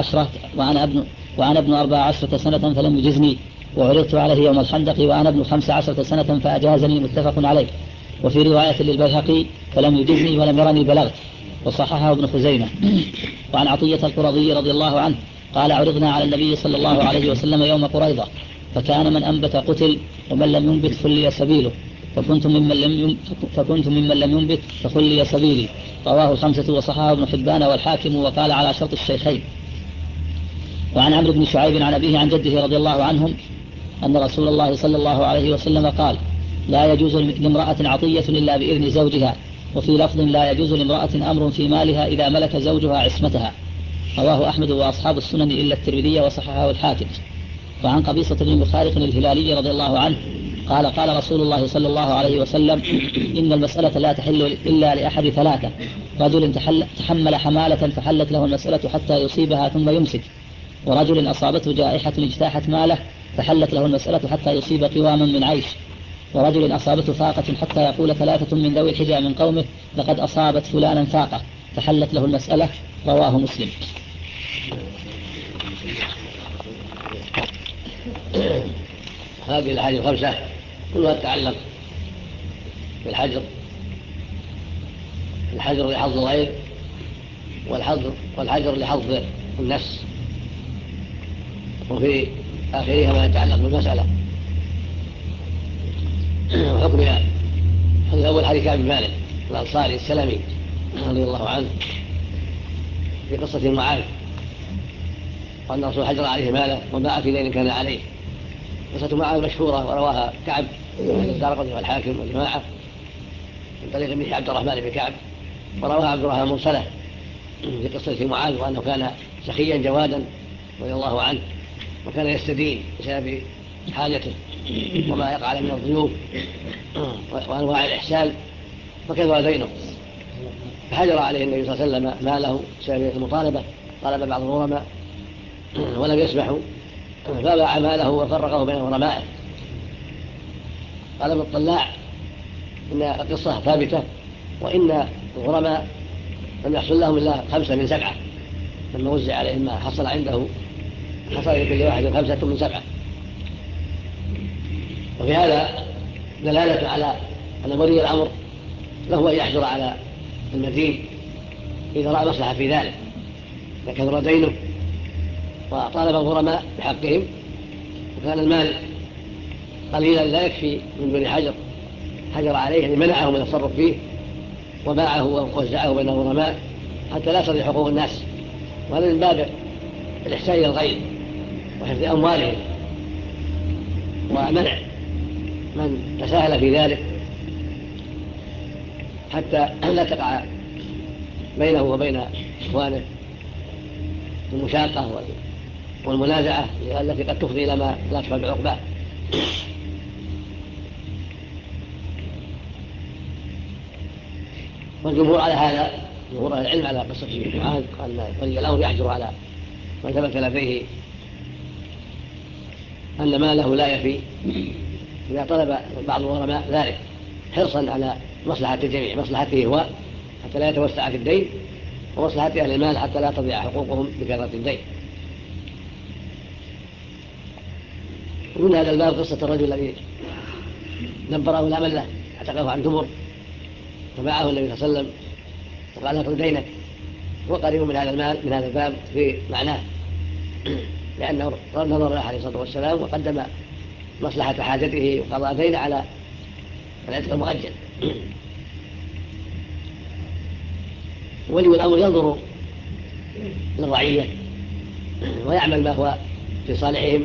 14 سنة فلم يجزني، وعرضت عليه يوم الخندق وأنا ابن 15 سنة فأجازني، متفق عليه. وفي رواية للبيهقي فلم يجزني ولم يرني بلغت، وصححه ابن خزيمة. وعن عطية القرظي رضي الله عنه قال عرضنا على النبي صلى الله عليه وسلم يوم قريظة فكان من أنبت قتل ومن لم ينبت خلي سبيله، فكنت ممن لم ينبت فخلي سبيلي. رواه الخمسة وصححه ابن حبان والحاكم وقال على شرط الشيخين. وعن عمرو بن شعيب عن أبيه عن جده رضي الله عنهم أن رسول الله صلى الله عليه وسلم قال لا يجوز لامرأة عطية إلا بإذن زوجها، وفي لفظ لا يجوز لامرأة أمر في مالها إذا ملك زوجها عصمتها. رواه أحمد وأصحاب السنن إلا الترمذي وصححه الحاكم. وعن قبيصة بن مخارق الهلالي رضي الله عنه قال قال رسول الله صلى الله عليه وسلم إن المسألة لا تحل إلا لأحد ثلاثة: رجل تحمل حمالة فحلت له المسألة حتى يصيبها ثم يمسك، ورجل أصابته جائحة اجتاحت ماله فحلت له المسألة حتى يصيب قواما من عيش، ورجل أصابته فاقة حتى يقول 3 من ذوي الحجى من قومه لقد أصابت فلانا فاقة فحلت له المسألة. رواه مسلم. هذه الأحاديث الخمسة كلها تتعلق بالحجر، الحجر لحظ الغير والحجر لحظ النفس، وفي آخرها ما يتعلق بالمسألة وحكمها. الأول حديث كعب بن مالك الأنصاري السلمي رضي الله عنه في قصة معاذ وأن الرسول حجر عليه ماله وباع في دين كان عليه. قصة معاذ مشهورة ورواها كعب الدارقطني والحاكم والجماعة من طريق ابن عبد الرحمن بن كعب، ورواها عبد الرحمن مرسلة في قصة معاذ وأنه كان سخيا جوادا رضي الله عنه، وكان يستدين بسبب حاجته وما يقع عليه من الضيوف وأنواع الإحسان، فكثر دينه فحجر عليه النبي صلى الله عليه وسلم ماله بسبب المطالبة. طالب بعض الغرماء ولم يسمحوا فباع ماله وفرقه بين غرمائه. قال ابن الطلاع إن القصة ثابتة، وإن الغرماء لم يحصل لهم إلا 5 من 7 لما وزع عليهم ما حصل عنده، حصل لكل واحد 5 من 7. وفي هذا دلالة على أن ولي الأمر له أن يحجر على المدين إذا رأى مصلحة في ذلك، فكثر دينه وطالب الغرماء بحقهم وكان المال قليلا لا يكفي من دون حجر عليه، يعني منعه من التصرف فيه وباعه ووزعه بين الغرماء حتى لا تصل حقوق الناس، وهذا من باب الإحسان إلى الغير وحفظ أموالهم ومنع من تساهل في ذلك حتى لا تقع بينه وبين إخوانه المشاقة والمنازعة التي قد تفضي إلى ما لا تفعل بعقباه. والجمهور على هذا، جمهور أهل العلم على قصة معاذ أن ولي الأمر يحجر على وثبت لديه أن ماله لا يفي إذا طلب بعض الغرماء ذلك حرصا على مصلحة الجميع، مصلحته هو حتى لا يتوسع في الدين، ومصلحة أهل المال حتى لا تضيع حقوقهم بكثرة الدين. ومن هذا الباب قصة الرجل الذي دبره الأمل له اعتقه عن دبر فباعه النبي صلى الله عليه وسلم وقال له دينك، وقريب من هذا المال من هذا الباب في معناه، لأنه نظر له عليه الصلاة والسلام وقدم مصلحة حاجته وقضاء دينه على العتق المؤجل. ولي الأمر ينظر للرعية ويعمل ما هو في صالحهم،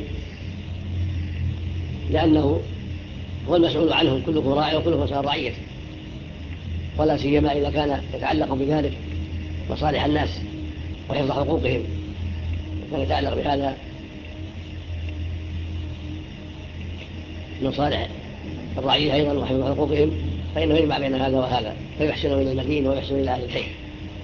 لأنه هو المسؤول عنهم، كلكم راعي وكلكم مسؤول عن رعيته، ولا سيما إذا كان يتعلق بذلك مصالح الناس وحفظ حقوقهم، كان يتعلق بهذا من صالح الرعية أيضا وحفظ حقوقهم، فإنه يجمع بين هذا وهذا، فيحسن إلى المدين ويحسن إلى أهل الخير.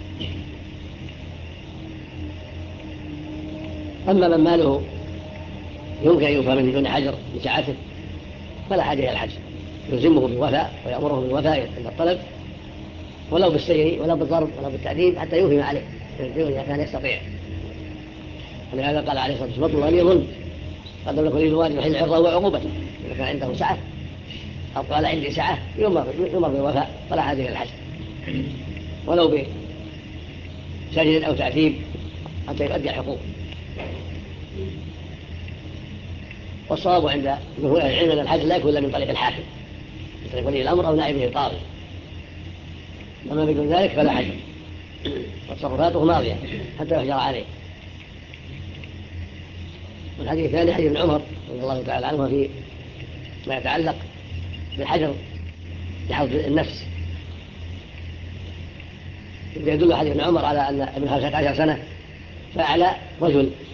أما من ماله يمكن أن يوفى منه دون حجر لسعته فلا حاجة إلى الحجر، يلزمه بالوفاء ويأمره بالوفاء عند الطلب، ولو بالسجن ولا بالضرب ولا بالتعذيب، حتى يوفي ما عليه من الدين إذا كان يستطيع. ولهذا قال عليه الصلاة والسلام: اطلب لي ظلم قدم لكم الوالد يحل عرضه وعقوبته، إذا كان عنده سعة أو قال عندي سعة يؤمر بالوفاء فلا حاجة إلى الحجر، ولو بسجن أو تعذيب حتى يؤدي الحقوق. والصواب عند جمهور أهل العلم أن الحج لا يكون إلا من طريق الحاكم، من طريق ولي الأمر أو نائبه القاضي، وما بدون ذلك فلا حج، وتصرفاته ماضية حتى يحجر عليه. والحديث الثاني حديث ابن عمر رضي الله تعالى عنه في ما يتعلق بالحجر لحفظ النفس، يدل حديث ابن عمر على أن ابن 15 سنة فعل رجل